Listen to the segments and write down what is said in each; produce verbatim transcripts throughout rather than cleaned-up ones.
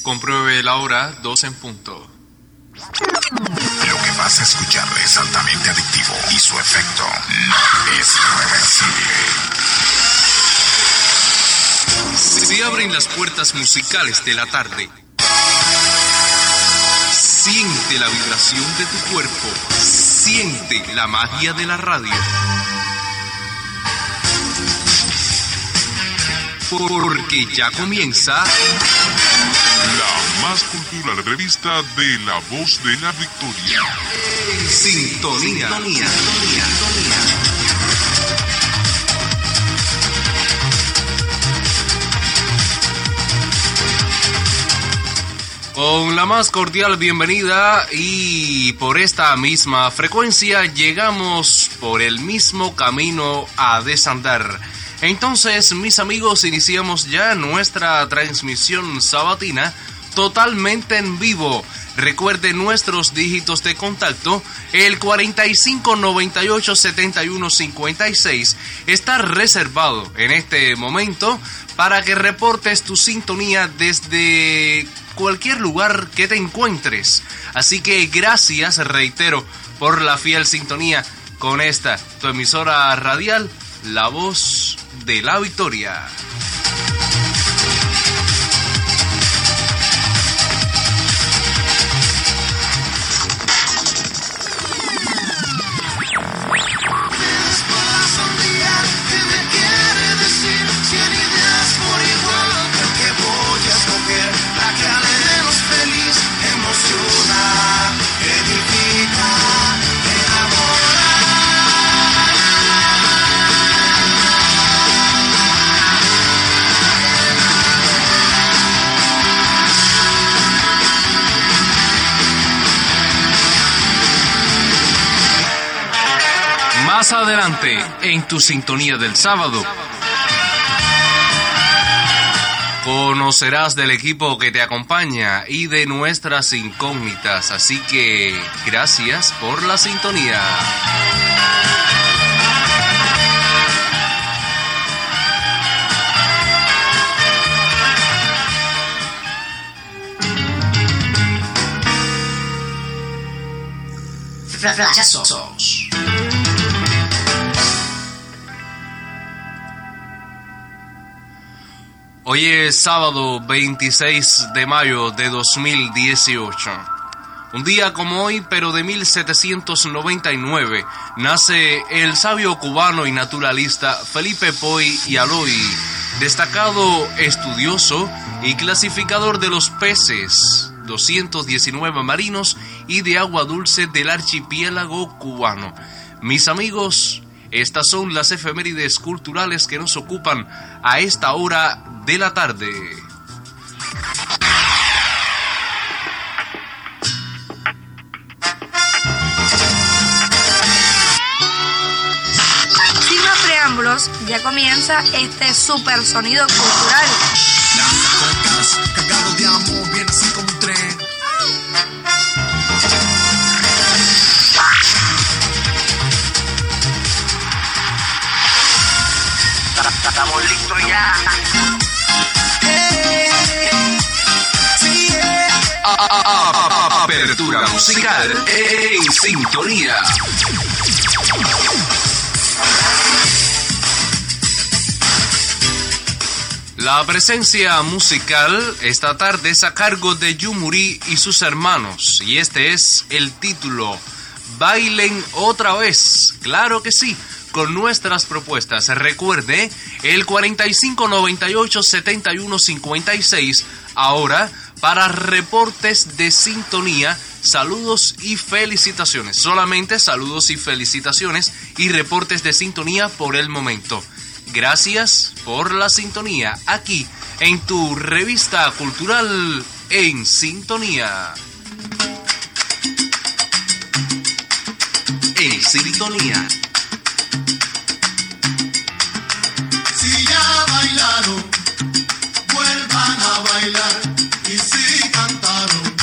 Compruebe la hora, dos en punto. Lo que vas a escuchar es altamente adictivo y su efecto no es reversible. Se abren las puertas musicales de la tarde. Siente la vibración de tu cuerpo. Siente la magia de la radio. Porque ya comienza la más cultural revista de La Voz de la Victoria. Sintonía. Sintonía. Con la más cordial bienvenida y por esta misma frecuencia llegamos por el mismo camino a desandar. Entonces, mis amigos, iniciamos ya nuestra transmisión sabatina totalmente en vivo. Recuerde nuestros dígitos de contacto, el cuarenta y cinco noventa y ocho setenta y uno cincuenta y seis está reservado en este momento para que reportes tu sintonía desde cualquier lugar que te encuentres. Así que gracias, reitero, por la fiel sintonía con esta, tu emisora radial, La Voz de la Victoria. Más adelante, en tu sintonía del sábado, conocerás del equipo que te acompaña y de nuestras incógnitas. Así que, gracias por la sintonía. Flashazos. Hoy es sábado veintiséis de mayo de dos mil dieciocho. Un día como hoy, pero de mil setecientos noventa y nueve, nace el sabio cubano y naturalista Felipe Poy y Aloy, destacado estudioso y clasificador de los peces, doscientos diecinueve marinos y de agua dulce del archipiélago cubano. Mis amigos, estas son las efemérides culturales que nos ocupan a esta hora de la tarde. Sin más preámbulos, ya comienza este super sonido cultural. Las cocas, cargados de amor, viene así como un tren. Estamos listos ya. Apertura musical en sintonía. La presencia musical esta tarde es a cargo de Yumuri y sus hermanos, y este es el título: Bailen otra vez. Claro que sí, con nuestras propuestas. Recuerde, el cuarenta y cinco noventa y ocho setenta y uno cincuenta y seis, ahora para reportes de sintonía, saludos y felicitaciones. Solamente saludos y felicitaciones y reportes de sintonía por el momento. Gracias por la sintonía aquí en tu revista cultural En Sintonía. En Sintonía. Si ya bailaron, vuelvan a bailar. Y si cantaron,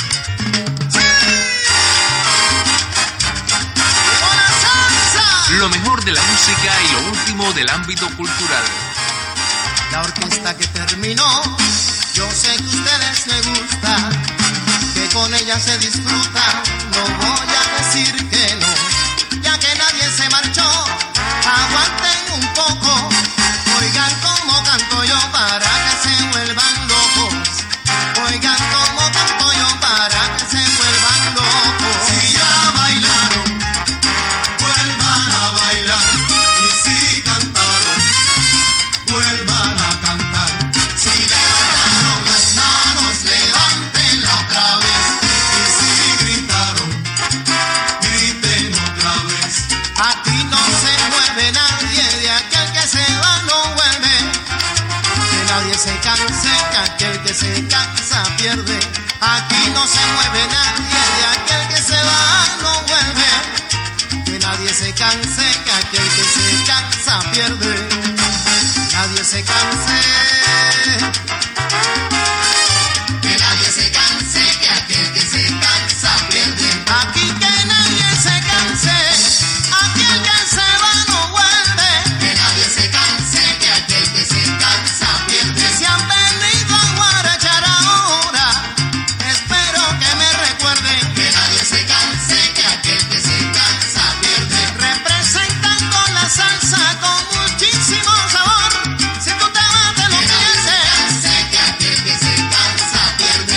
Lo mejor de la música y lo último del ámbito cultural. la orquesta que terminó Yo sé que a ustedes les gusta, que con ella se disfruta. No voy a decir que no, ya que nadie se marchó. Aguanten un poco, oigan cómo canto yo para que se vuelvan locos. Oigan cómo canto yo para que se vuelvan locos. Si ya bailaron, vuelvan a bailar. Y si cantaron, vuelvan a cantar. Si levantaron las manos, levántenla otra vez. Y si gritaron, griten otra vez. Aquí no se mueve nadie, de aquel que se va no vuelve. Que nadie se canse, que aquel que se cansa pierde. Aquí no se mueve nadie, de aquel que se va no vuelve. Que nadie se canse, que aquel que se cansa pierde. Nadie se canse. Que nadie se canse, que aquel que se cansa pierde. Aquí que nadie se canse, aquel que se va no vuelve. Que nadie se canse, que aquel que se cansa pierde. Si han venido a guarachar ahora, espero que me recuerden. Que nadie se canse, que aquel que se cansa pierde. Representando la salsa con muchísimo sabor. Si tú te vas te lo pienses. Que aquel que se cansa pierde.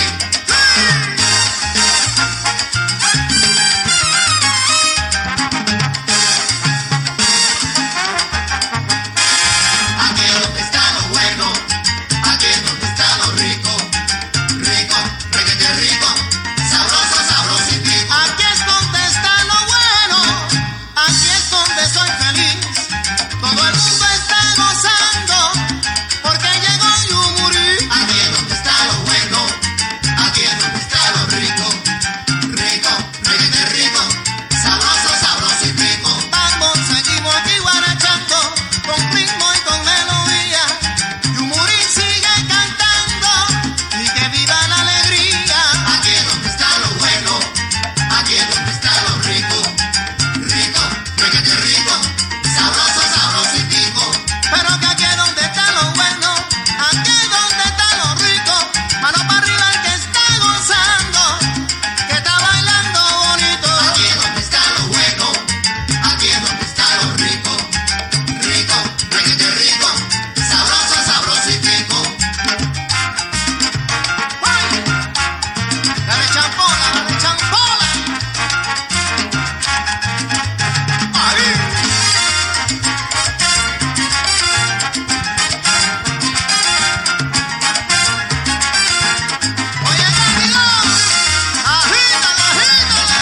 Aquí es donde está lo bueno, aquí es donde está lo rico, rico, requete rico, sabroso, sabroso y rico. Aquí es donde está lo bueno, aquí es donde soy feliz. Todo el mundo está gozando, porque llegó Yumuri. Aquí es donde está lo bueno, aquí es donde está lo rico, rico, requete rico, sabroso, sabroso y rico. Vamos, seguimos aquí guarachando, con ritmo y con melodía. Yumuri sigue cantando, y que viva la alegría. Aquí es donde está lo bueno, aquí es donde está lo rico, rico, requete rico, sabroso, sabroso y rico. Pero que aquí es donde está lo bueno, aquí es donde está lo rico. Mano para arriba el que está gozando, que está bailando bonito. Aquí es donde está lo bueno, aquí es donde está lo rico, rico, requete rico, sabroso, sabroso y rico. ¡Ay! Dale champola, dale champola. ¡Ahí! Oye, Camilo, agítala, agítala.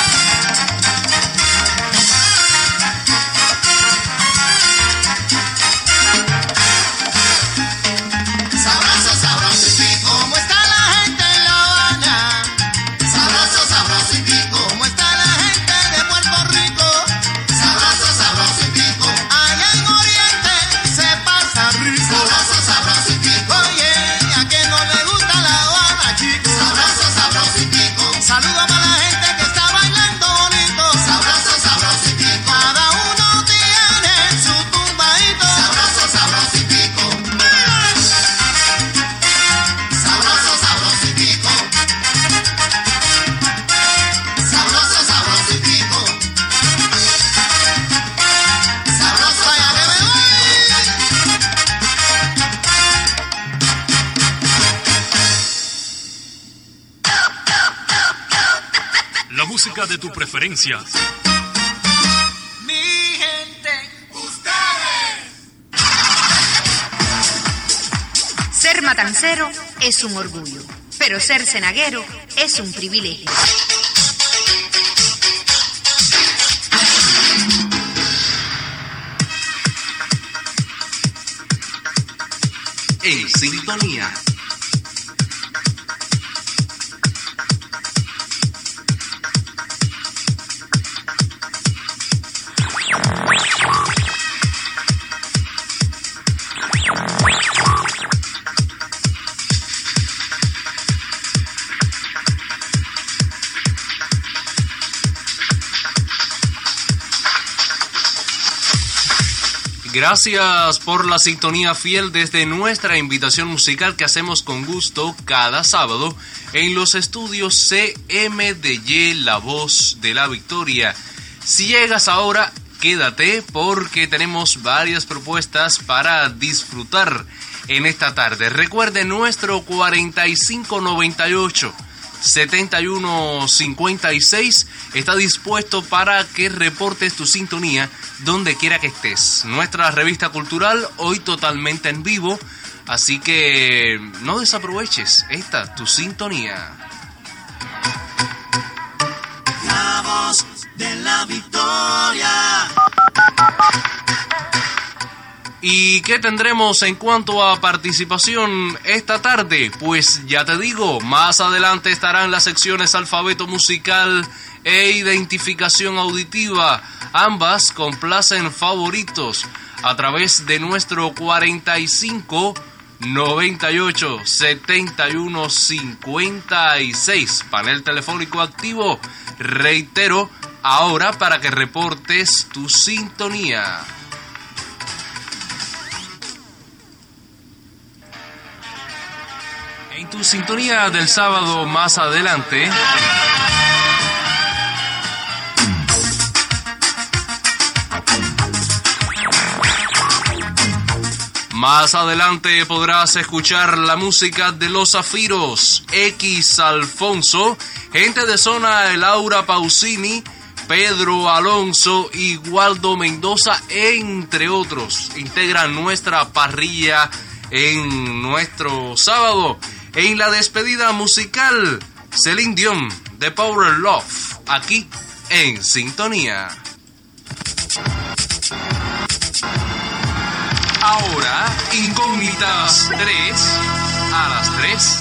Sabroso, sabroso y rico. ¿Cómo está la gente en La Habana? Sabroso, sabroso y rico. ¿Cómo está la gente de Puerto Rico? Sabroso, sabroso y rico. Allá en Oriente se pasa rico. Sabroso, sabroso y rico. Oye, a quien no le gusta La Habana, chicos. Sabroso, sabroso y rico. Saludo para la gente que está bailando bonito. Sabroso, sabroso y rico. Cada uno tiene su tumbadito. Sabroso, sabroso y rico. Sabroso, sabroso y rico. Sabroso, sabroso y rico. Sabroso, vaya que me voy. La música de tu preferencia. Mi gente, ustedes. Ser matancero es un orgullo, pero ser cenaguero es un privilegio. En sintonía. Gracias por la sintonía fiel desde nuestra invitación musical que hacemos con gusto cada sábado en los estudios C M D Y, La Voz de la Victoria. Si llegas ahora, quédate porque tenemos varias propuestas para disfrutar en esta tarde. Recuerde nuestro cuarenta y cinco noventa y ocho setenta y uno cincuenta y seis está dispuesto para que reportes tu sintonía donde quiera que estés. Nuestra revista cultural hoy totalmente en vivo, así que no desaproveches esta tu sintonía. La voz de la victoria. ¿Y qué tendremos en cuanto a participación esta tarde? Pues ya te digo, más adelante estarán las secciones alfabeto musical e identificación auditiva. Ambas complacen favoritos a través de nuestro cuarenta y cinco noventa y ocho setenta y uno cincuenta y seis. Panel telefónico activo. Reitero, ahora para que reportes tu sintonía. En tu sintonía del sábado más adelante, más adelante podrás escuchar la música de Los Zafiros, X Alfonso, Gente de Zona, Laura Pausini, Pedro Alonso y Waldo Mendoza, entre otros. Integran nuestra parrilla en nuestro sábado. En la despedida musical, Celine Dion, The Power Love, aquí en Sintonía. Ahora, Incógnitas tres a las tres.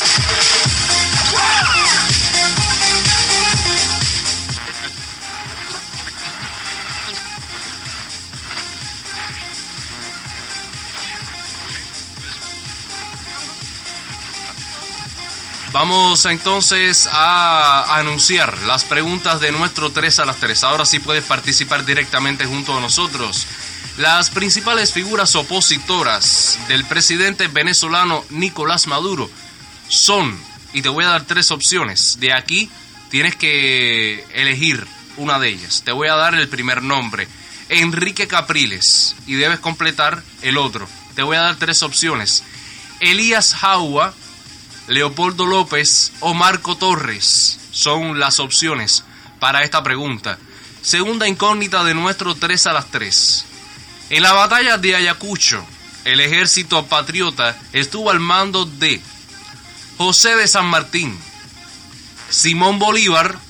Vamos entonces a anunciar las preguntas de nuestro tres a las tres. Ahora sí puedes participar directamente junto a nosotros. Las principales figuras opositoras del presidente venezolano Nicolás Maduro son, y te voy a dar tres opciones. De aquí tienes que elegir una de ellas. Te voy a dar el primer nombre, Enrique Capriles, y debes completar el otro. Te voy a dar tres opciones: Elías Jaua, Leopoldo López o Marco Torres son las opciones para esta pregunta. Segunda incógnita de nuestro tres a las tres. En la batalla de Ayacucho, el ejército patriota estuvo al mando de José de San Martín, Simón Bolívar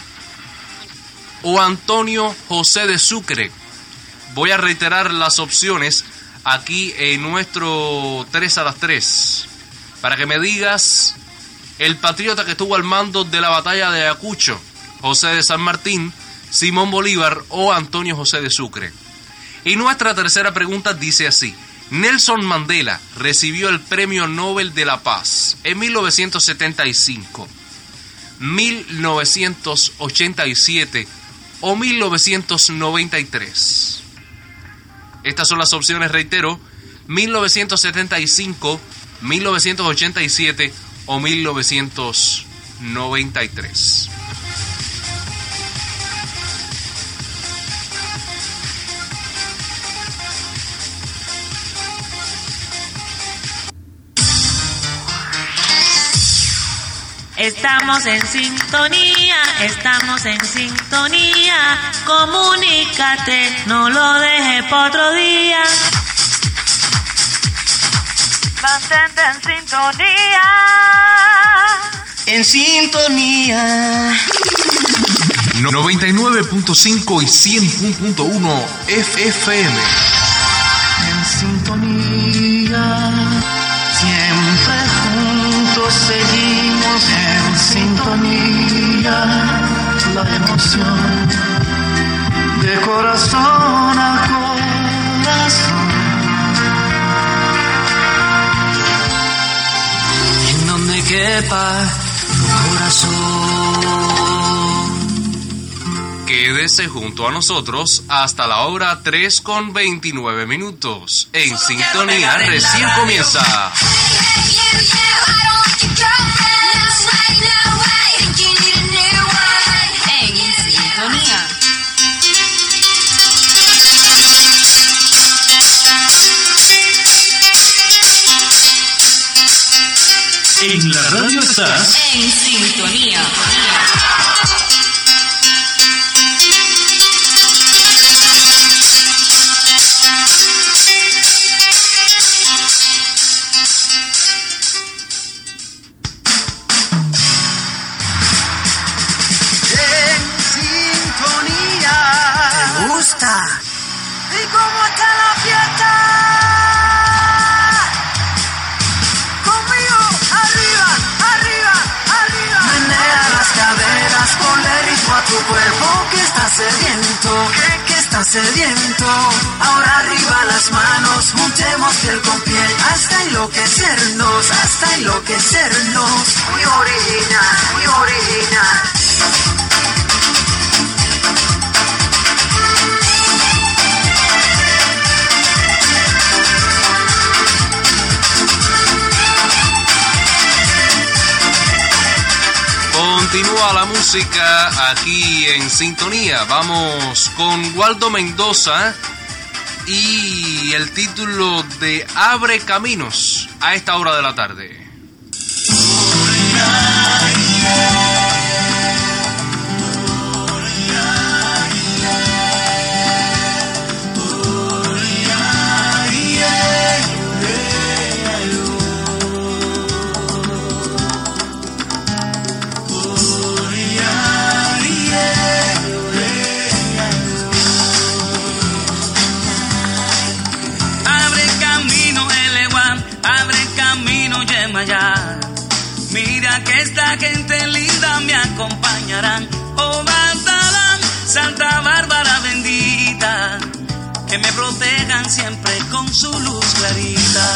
o Antonio José de Sucre. Voy a reiterar las opciones aquí en nuestro tres a las tres. Para que me digas el patriota que estuvo al mando de la batalla de Ayacucho, José de San Martín, Simón Bolívar o Antonio José de Sucre. Y nuestra tercera pregunta dice así: Nelson Mandela recibió el Premio Nobel de la Paz en mil novecientos setenta y cinco, mil novecientos ochenta y siete o mil novecientos noventa y tres. Estas son las opciones, reitero: mil novecientos setenta y cinco, mil novecientos ochenta y siete o mil novecientos noventa y tres. Estamos en sintonía, estamos en sintonía. Comunícate, no lo dejes para otro día. Mantente en sintonía. En sintonía. noventa y nueve punto cinco y cien punto uno F M. En sintonía. Siempre juntos seguimos en sintonía. La emoción de corazón a corazón. En donde quepa tu corazón. Quédate quédese junto a nosotros hasta la hora tres con veintinueve minutos. En sintonía recién comienza. En la radio estás En sintonía. ¿Y cómo está la fiesta? Conmigo, arriba, arriba, arriba. Menea las caderas, ponle ritmo a tu cuerpo que está sediento, que, que está sediento. Ahora arriba las manos, juntemos piel con piel hasta enloquecernos, hasta enloquecernos. Muy original, muy original. Continúa la música aquí en sintonía. Vamos con Waldo Mendoza y el título de Abre Caminos a esta hora de la tarde. Mira que esta gente linda me acompañarán. Oh, Magdalán, Santa Bárbara bendita, que me protejan siempre con su luz clarita.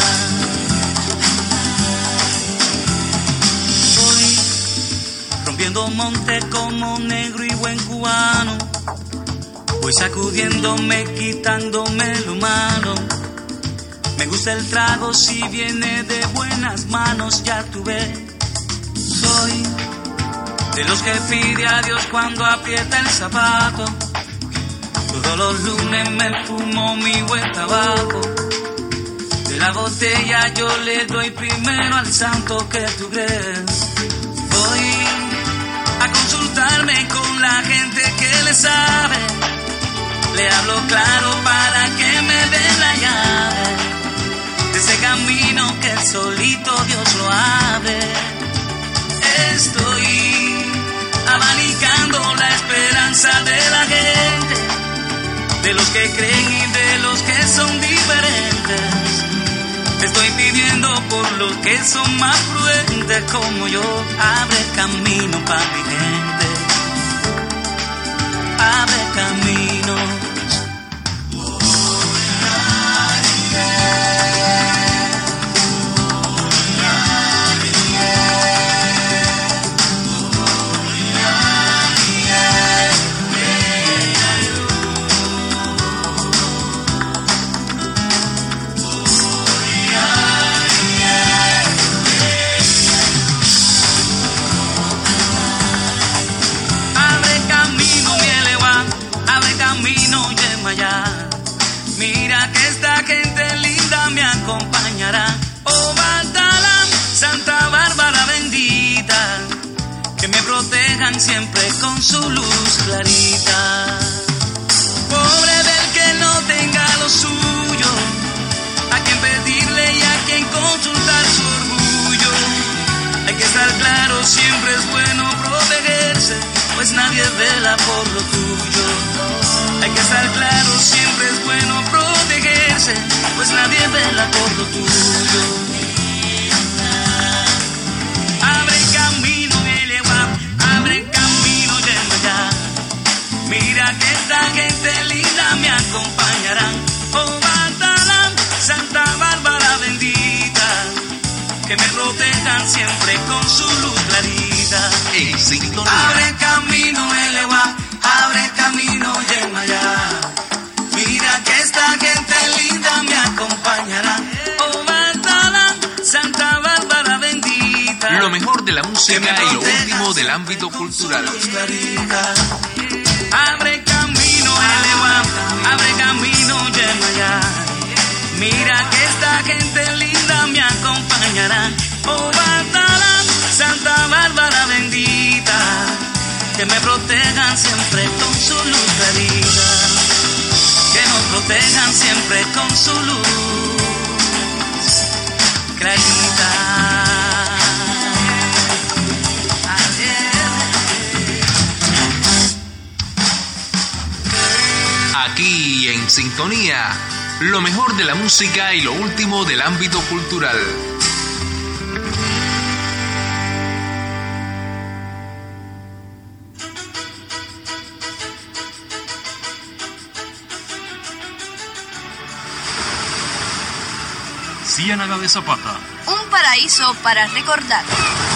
Voy rompiendo monte como negro y buen cubano. Voy sacudiéndome, quitándome lo malo. Me gusta el trago si viene de buenas manos, ya tú ves. Soy de los que pide a Dios cuando aprieta el zapato. Todos los lunes me fumo mi buen tabaco. De la botella yo le doy primero al santo que tú crees. Voy a consultarme con la gente que le sabe. Le hablo claro para que me den la llave de ese camino que solito Dios lo abre. Estoy abanicando la esperanza de la gente, de los que creen y de los que son diferentes. Estoy pidiendo por los que son más prudentes como yo. Abre camino para mi gente, abre camino. Mira que esta gente linda me acompañará. Oh, Magdalán, Santa Bárbara bendita, que me protejan siempre con su luz clarita. Pobre del que no tenga lo suyo, a quien pedirle y a quien consultar su orgullo. Hay que estar claro, siempre es bueno protegerse, pues nadie vela por lo tuyo. Hay que estar claro, siempre es bueno protegerse, pues nadie vela por lo tuyo. Abre camino, Eleguá, abre camino, Yemayá. Mira que esta gente linda me acompañarán. Oh, Magdalán, Santa Bárbara bendita, que me protejan siempre con su luz clarita. En sintonía. Abre camino, Eleguá, abre camino. mejor de la música y lo último del ámbito cultural. Abre camino, eleva, abre camino, Yemayá. Mira que esta gente linda me acompañará. Oh, Batala, Santa Bárbara bendita, que me protejan siempre con su luz clarita, que nos protejan siempre con su luz clarita. Aquí en Sintonía, lo mejor de la música y lo último del ámbito cultural. Ciénaga de Zapata. Un paraíso para recordar.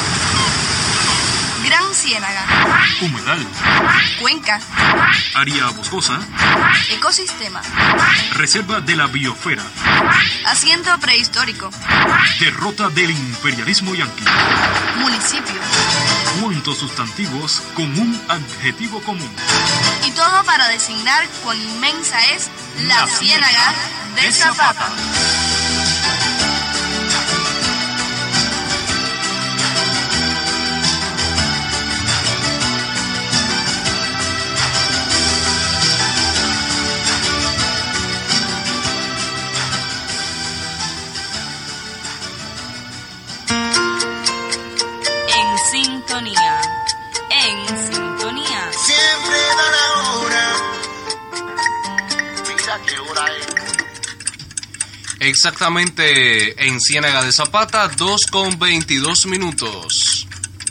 Gran Ciénaga. Humedal. Cuenca. Área boscosa. Ecosistema. Reserva de la biosfera. Asiento prehistórico. Derrota del imperialismo yanqui. Municipio. Cuantos sustantivos con un adjetivo común. Y todo para designar cuán inmensa es la, la Ciénaga de, de Zapata. Zapata. Sintonía, en sintonía. Siempre da la hora. Mira qué hora es. Exactamente en Ciénaga de Zapata, dos con veintidós minutos.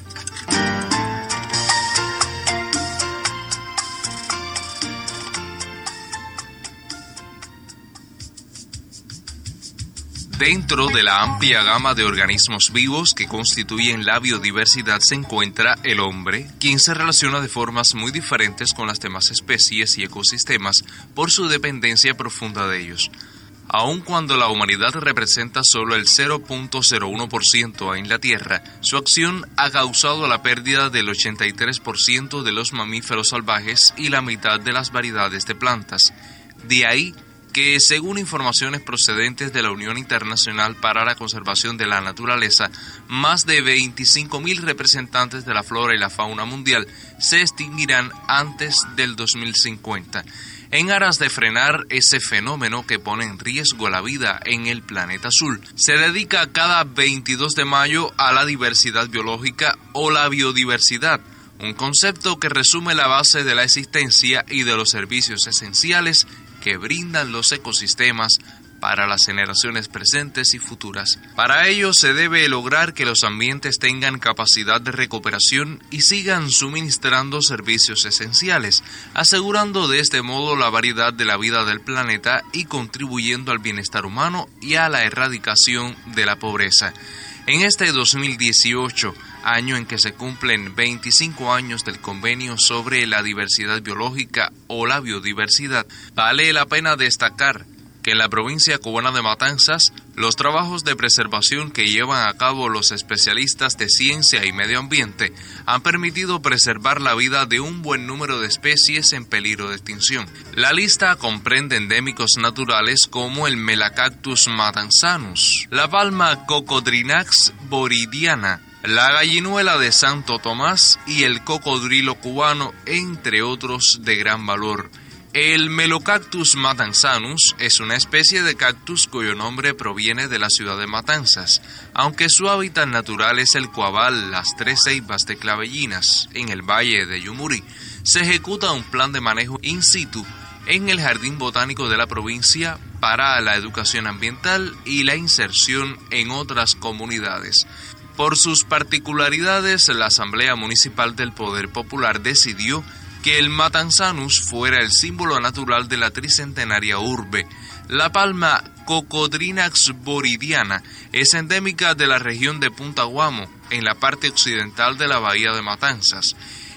Dentro de la amplia gama de organismos vivos que constituyen la biodiversidad se encuentra el hombre, quien se relaciona de formas muy diferentes con las demás especies y ecosistemas por su dependencia profunda de ellos. Aun cuando la humanidad representa solo el cero punto cero uno por ciento en la Tierra, su acción ha causado la pérdida del ochenta y tres por ciento de los mamíferos salvajes y la mitad de las variedades de plantas. De ahí que, según informaciones procedentes de la Unión Internacional para la Conservación de la Naturaleza, más de veinticinco mil representantes de la flora y la fauna mundial se extinguirán antes del dos mil cincuenta. En aras de frenar ese fenómeno que pone en riesgo la vida en el planeta azul, se dedica cada veintidós de mayo a la diversidad biológica o la biodiversidad, un concepto que resume la base de la existencia y de los servicios esenciales que brindan los ecosistemas para las generaciones presentes y futuras. Para ello se debe lograr que los ambientes tengan capacidad de recuperación y sigan suministrando servicios esenciales, asegurando de este modo la variedad de la vida del planeta y contribuyendo al bienestar humano y a la erradicación de la pobreza. En este dos mil dieciocho, año en que se cumplen veinticinco años del Convenio sobre la Diversidad Biológica o la Biodiversidad, vale la pena destacar que en la provincia cubana de Matanzas, los trabajos de preservación que llevan a cabo los especialistas de ciencia y medio ambiente han permitido preservar la vida de un buen número de especies en peligro de extinción. La lista comprende endémicos naturales como el Melacactus matanzanus, la palma Cocodrinax boridiana, la gallinuela de Santo Tomás y el cocodrilo cubano, entre otros de gran valor. El Melocactus matanzanus es una especie de cactus cuyo nombre proviene de la ciudad de Matanzas, aunque su hábitat natural es el Coabal, las Tres Ceibas de Clavellinas, en el valle de Yumurí. Se ejecuta un plan de manejo in situ en el Jardín Botánico de la provincia para la educación ambiental y la inserción en otras comunidades. Por sus particularidades, la Asamblea Municipal del Poder Popular decidió que el Matanzanus fuera el símbolo natural de la tricentenaria urbe. La palma Cocodrinax boridiana es endémica de la región de Punta Guamo, en la parte occidental de la bahía de Matanzas.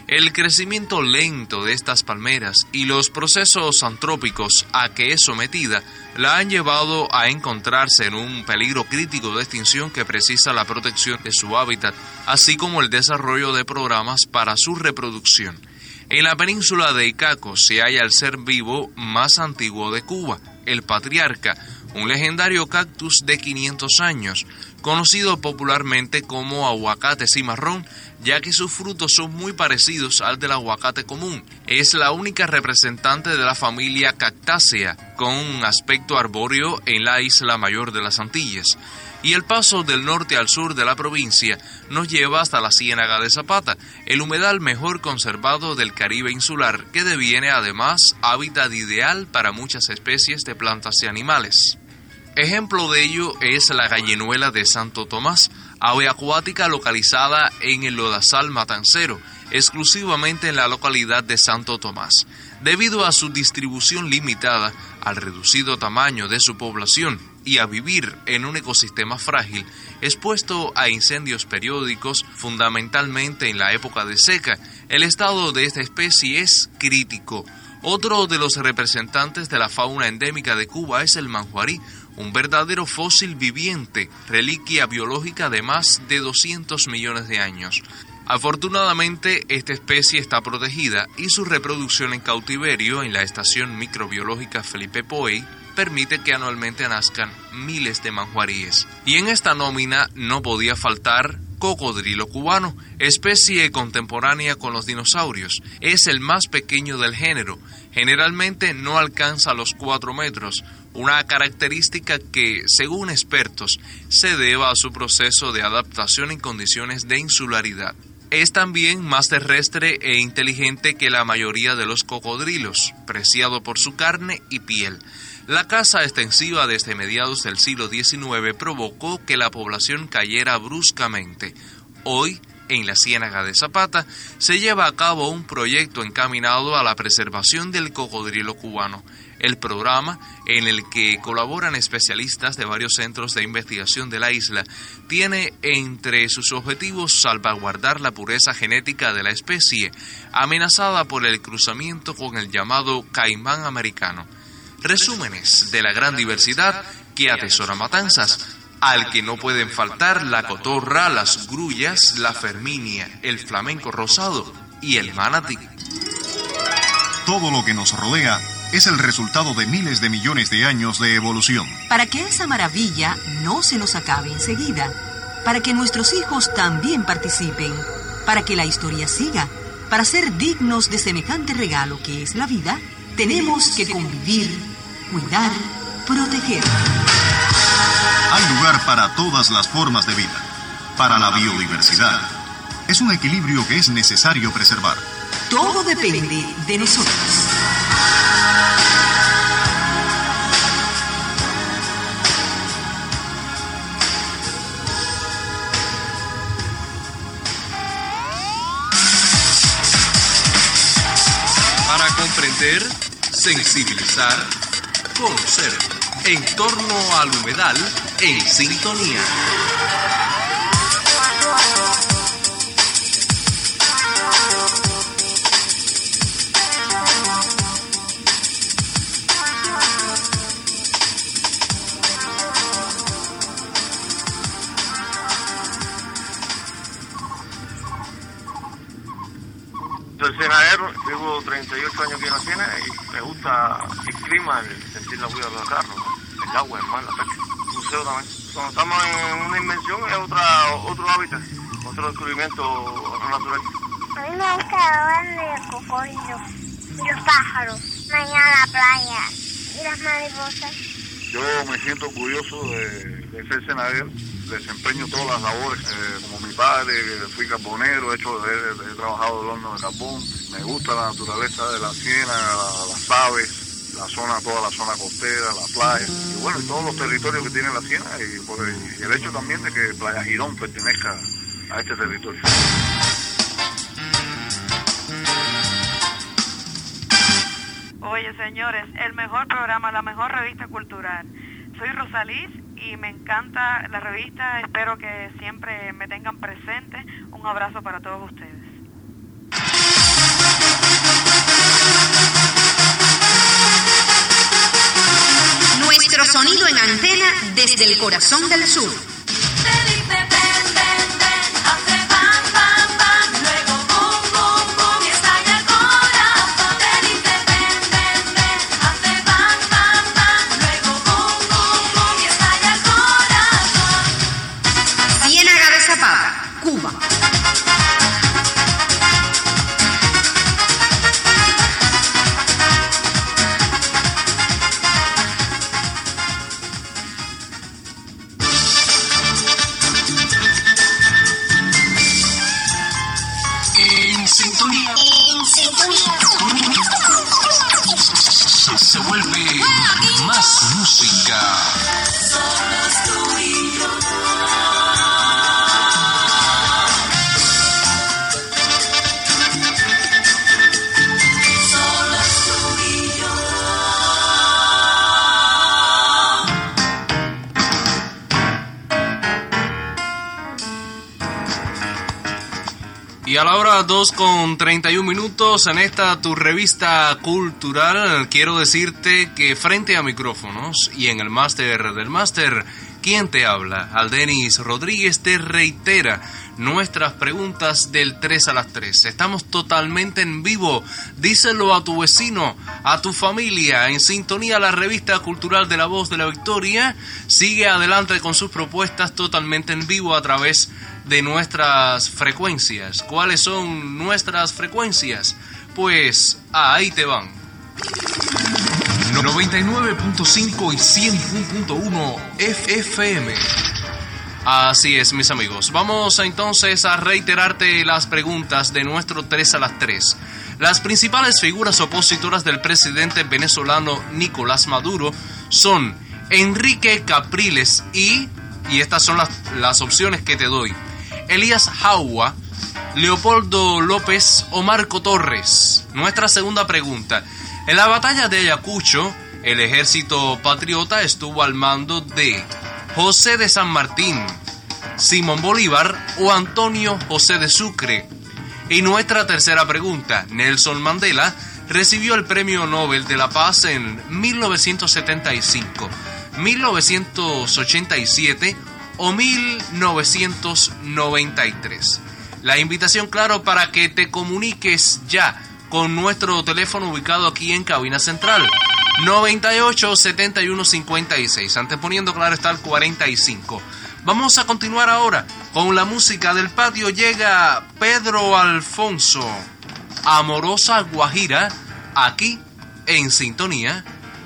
El crecimiento lento de estas palmeras y los procesos antrópicos a que es sometida la han llevado a encontrarse en un peligro crítico de extinción que precisa la protección de su hábitat, así como el desarrollo de programas para su reproducción. En la península de Icaco se halla el ser vivo más antiguo de Cuba, el patriarca, un legendario cactus de quinientos años, conocido popularmente como aguacate cimarrón, ya que sus frutos son muy parecidos al del aguacate común. Es la única representante de la familia Cactaceae, con un aspecto arbóreo en la isla mayor de las Antillas. Y el paso del norte al sur de la provincia nos lleva hasta la Ciénaga de Zapata, el humedal mejor conservado del Caribe insular, que deviene además hábitat ideal para muchas especies de plantas y animales. Ejemplo de ello es la gallinuela de Santo Tomás, ave acuática localizada en el lodazal matancero, exclusivamente en la localidad de Santo Tomás. Debido a su distribución limitada, al reducido tamaño de su población y a vivir en un ecosistema frágil, expuesto a incendios periódicos, fundamentalmente en la época de seca, el estado de esta especie es crítico. Otro de los representantes de la fauna endémica de Cuba es el manjuarí, un verdadero fósil viviente, reliquia biológica de más de doscientos millones de años. Afortunadamente, esta especie está protegida y su reproducción en cautiverio en la estación microbiológica Felipe Poey permite que anualmente nazcan miles de manjuaríes. Y en esta nómina no podía faltar cocodrilo cubano, especie contemporánea con los dinosaurios. Es el más pequeño del género, generalmente no alcanza los cuatro metros, una característica que, según expertos, se deba a su proceso de adaptación en condiciones de insularidad. Es también más terrestre e inteligente que la mayoría de los cocodrilos, preciado por su carne y piel. La caza extensiva desde mediados del siglo diecinueve provocó que la población cayera bruscamente. Hoy, en la Ciénaga de Zapata, se lleva a cabo un proyecto encaminado a la preservación del cocodrilo cubano. El programa, en el que colaboran especialistas de varios centros de investigación de la isla, tiene entre sus objetivos salvaguardar la pureza genética de la especie, amenazada por el cruzamiento con el llamado caimán americano. Resúmenes de la gran diversidad que atesora Matanzas, al que no pueden faltar la cotorra, las grullas, la ferminia, el flamenco rosado y el manatí. Todo lo que nos rodea es el resultado de miles de millones de años de evolución. Para que esa maravilla no se nos acabe enseguida, para que nuestros hijos también participen, para que la historia siga, para ser dignos de semejante regalo que es la vida, tenemos que convivir, cuidar, proteger. Hay lugar para todas las formas de vida, para la biodiversidad. Es un equilibrio que es necesario preservar. Todo depende de nosotros. Para comprender, sensibilizar, conocer. En torno al humedal, en sintonía. Soy cenadero, vivo treinta y ocho años aquí en la Siena y me gusta el clima, el sentir la huella de los carros, el agua, el mar, la pesca, el buceo también. Cuando estamos en una invención es otra, otro hábitat, otro descubrimiento natural. A mí me gusta hablar de cocodrilos, y los pájaros, mañana a la playa y las mariposas. Yo me siento orgulloso de, de ser senadero. Desempeño todas las labores, eh, como mi padre, fui carbonero, he, hecho, he, he trabajado el horno de carbón, me gusta la naturaleza de la Siena, la, las aves, la zona, toda la zona costera, la playa, y bueno, y todos los territorios que tiene la Siena, y, por el, y el hecho también de que Playa Girón pertenezca a este territorio. Oye, señores, el mejor programa, la mejor revista cultural. Soy Rosalís y me encanta la revista, espero que siempre me tengan presente. Un abrazo para todos ustedes. sonido en antena desde el corazón del sur. Ciénaga de Zapata, Cuba. Se vuelve más música. Solos tú y yo. Solos tú y yo. Y a la hora dos con treinta y un minutos en esta tu revista cultural, quiero decirte que frente a micrófonos y en el máster del máster, ¿quién te habla? Aldenis Rodríguez te reitera nuestras preguntas del tres a las tres. Estamos totalmente en vivo. Díselo a tu vecino, a tu familia. En sintonía la revista cultural de La Voz de la Victoria sigue adelante con sus propuestas totalmente en vivo a través de nuestras frecuencias. ¿Cuáles son nuestras frecuencias? Pues ahí te van. noventa y nueve punto cinco y cien punto uno F M. Así es, mis amigos. Vamos entonces a reiterarte las preguntas de nuestro tres a las tres. Las principales figuras opositoras del presidente venezolano Nicolás Maduro son Enrique Capriles y, y estas son las, las opciones que te doy, Elías Jaua, Leopoldo López o Marco Torres. Nuestra segunda pregunta. En la batalla de Ayacucho, el ejército patriota estuvo al mando de José de San Martín, Simón Bolívar o Antonio José de Sucre. Y nuestra tercera pregunta. Nelson Mandela recibió el Premio Nobel de la Paz en mil novecientos setenta y cinco, mil novecientos ochenta y siete o mil novecientos noventa y tres. La invitación, claro, para que te comuniques ya con nuestro teléfono ubicado aquí en Cabina Central, noventa y ocho, setenta y uno, cincuenta y seis, anteponiendo, claro está, el cuarenta y cinco. Vamos a continuar ahora con la música del patio. Llega Pedro Alfonso, Amorosa Guajira, aquí en sintonía.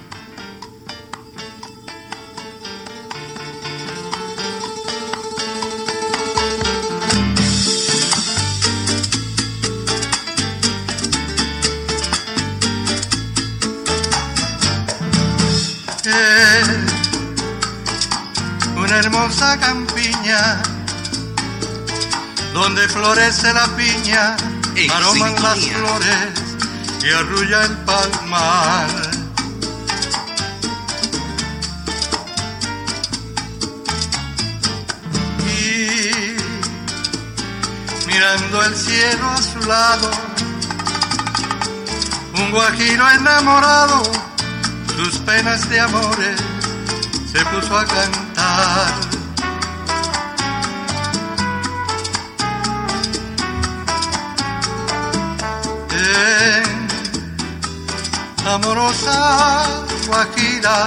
Una hermosa campiña donde florece la piña, en aroman sintonía. Las flores y arrulla el palmar. Y mirando el cielo a su lado, un guajiro enamorado, sus penas de amores se puso a cantar. En amorosa guajira,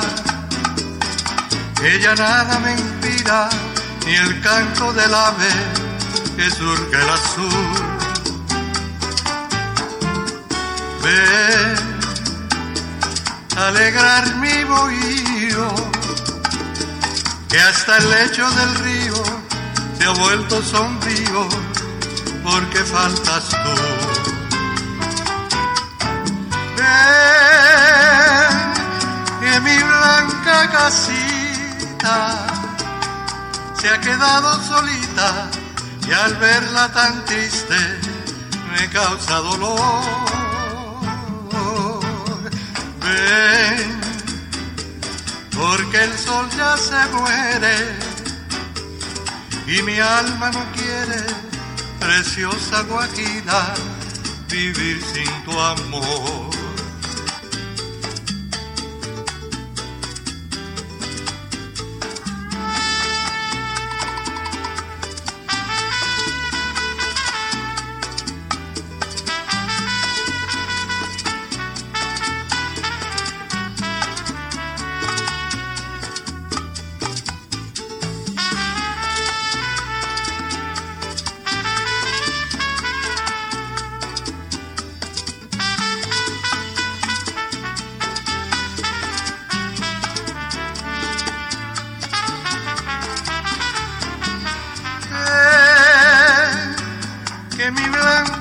ella nada me inspira, ni el canto del ave que surca el azul. Ven alegrar mi bohío, que hasta el lecho del río se ha vuelto sombrío, porque faltas tú. Ven, que mi blanca casita se ha quedado solita, y al verla tan triste me causa dolor. Ven, porque el sol ya se muere y mi alma no quiere, preciosa guajira, vivir sin tu amor.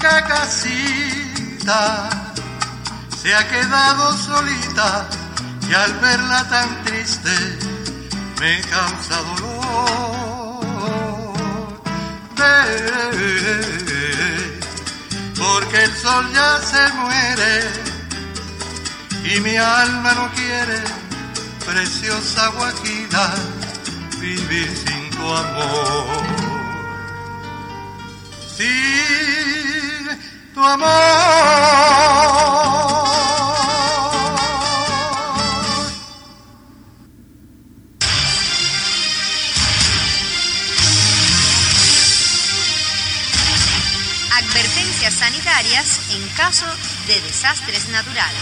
blanca casita se ha quedado solita y al verla tan triste me causa dolor. Ve, porque el sol ya se muere y mi alma no quiere, preciosa Guajira, vivir sin tu amor. Sin tu amor. Advertencias sanitarias en caso de desastres naturales.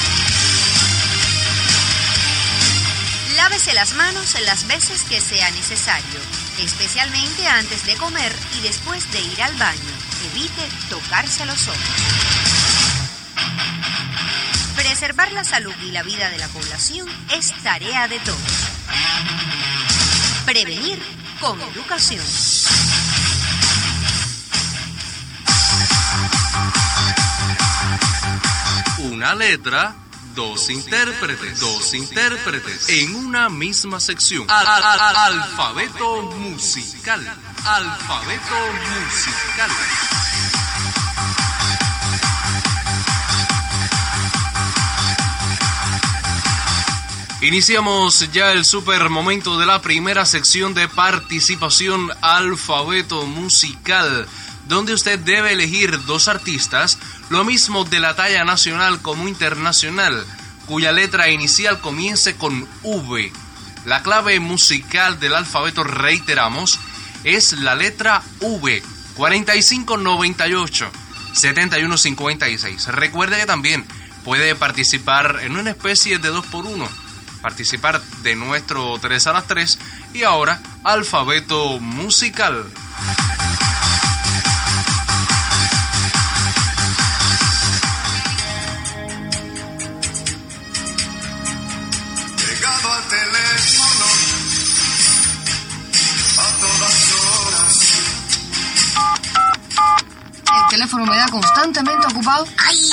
Lávese las manos las veces que sea necesario, especialmente antes de comer y después de ir al baño. Evite tocarse los ojos. Preservar la salud y la vida de la población es tarea de todos. Prevenir con educación. Una letra, dos intérpretes, dos intérpretes en una misma sección. Al, al, al, alfabeto musical, alfabeto musical. Iniciamos ya el super momento de la primera sección de participación, alfabeto musical, donde usted debe elegir dos artistas, lo mismo de la talla nacional como internacional, cuya letra inicial comience con V. La clave musical del alfabeto, reiteramos, es la letra V. cuarenta y cinco noventa y ocho, setenta y uno cincuenta y seis. Recuerde que también puede participar en una especie de dos por uno. Participar de nuestro tres a las tres y ahora alfabeto musical. Pegado al teléfono a todas horas. El teléfono me da constantemente ocupado. ¡Ay!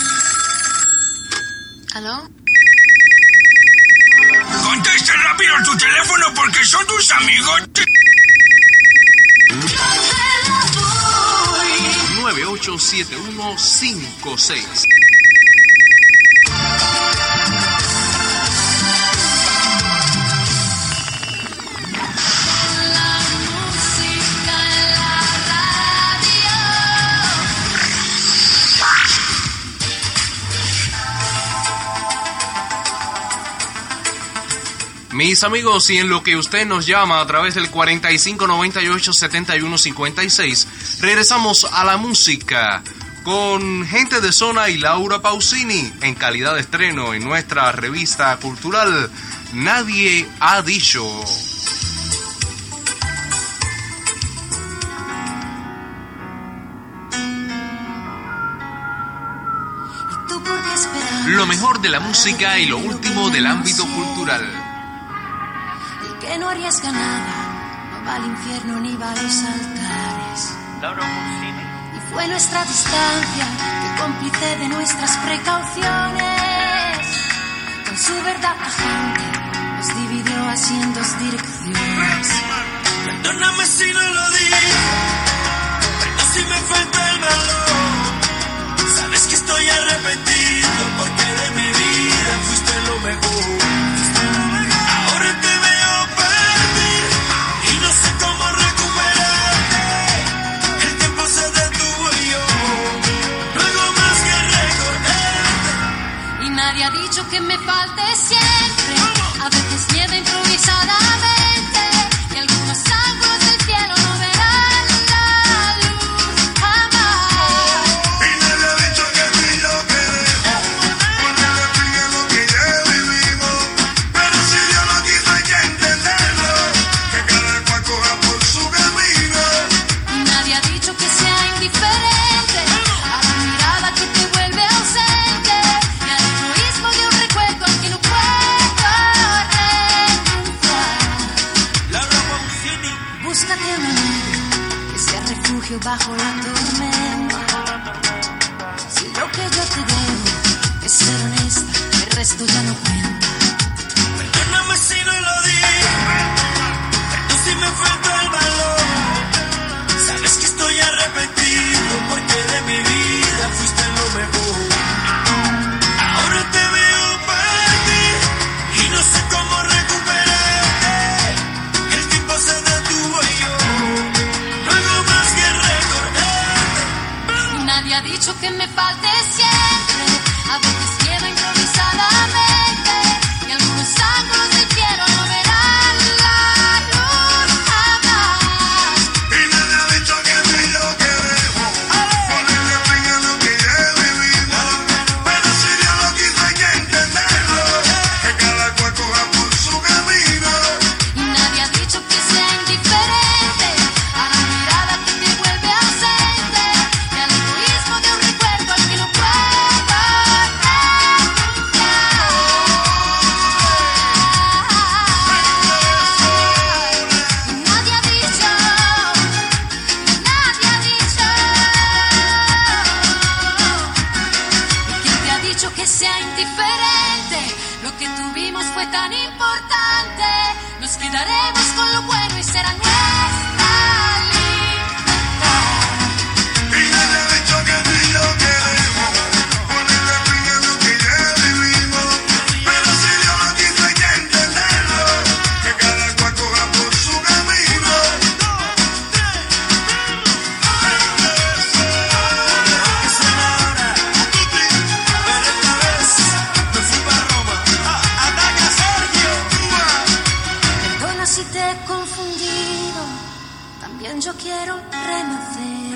¿Aló? Contesta rápido tu teléfono porque son tus amigos. nueve ocho siete uno cinco seis. Mis amigos, y en lo que usted nos llama a través del cuarenta y cinco noventa y ocho, setenta y uno cincuenta y seis, regresamos a la música con Gente de Zona y Laura Pausini en calidad de estreno en nuestra revista cultural Nadie ha dicho. Lo mejor de la música y lo último del ámbito cultural. Que no arriesga nada, no va al infierno ni va a los altares. Y fue nuestra distancia que cómplice de nuestras precauciones. Con su verdad tajante nos dividió así en dos direcciones. Perdóname si no lo digo, pero si me falta el valor. Sabes que estoy arrepentido porque de mi vida fuiste lo mejor. Ahora te veo perder y no sé cómo recuperarte. El tiempo se detuvo y yo no hago más que recordarte. Y nadie ha dicho que me falte siempre. A veces nieva improvisadamente y algunos ángulos del cielo no verán la luz jamás. Y nadie ha dicho que tú y yo queremos, porque le expliqué lo que ya vivimos. Pero si Dios lo quiso hay que entenderlo, que cada cual coja por su camino. Y nadie ha dicho que sea indiferente a la mirada que te vuelve ausente y al egoísmo de un recuerdo al que no puedo renunciar. Laura Pausini. Búscate un amigo que sea refugio bajo la tormenta. que ser honesta, el resto ya no cuenta. Perdóname si no lo digo, pero si me falta el valor. Sabes que estoy arrepentido porque de mi vida fuiste lo mejor. Ahora te veo partir y no sé cómo recuperarte. El tiempo se detuvo y yo no hago más que recordarte. Nadie ha dicho que me falte siempre, a veces lleva improvisadamente y algunos ángulos del cielo no verán la luz jamás. Y nadie ha dicho que tú y yo queremos ponerle fin a lo que ya vivimos. Pero si Dios lo quiso hay que entenderlo, que cada cual coja por su camino. Y nadie ha dicho que sea indiferente a la mirada que te vuelve ausente y al egoísmo de un recuerdo al que no puedo renunciar. Y nadie ha dicho, nadie ha dicho. ¿Y quién te ha dicho que sea indiferente? Lo que tuvimos fue tan importante. Nos quedaremos con lo bueno y será nuestra libertad. Y nadie ha dicho que tú y yo queremos ponerle fin a lo que ya vivimos. Pero si Dios lo quiso hay que entenderlo, que cada cual coja por su camino. Que suena ahora, pero esta vez me fui para Roma. Ataca Sergio. Perdona si te he confundido, también yo quiero renacer.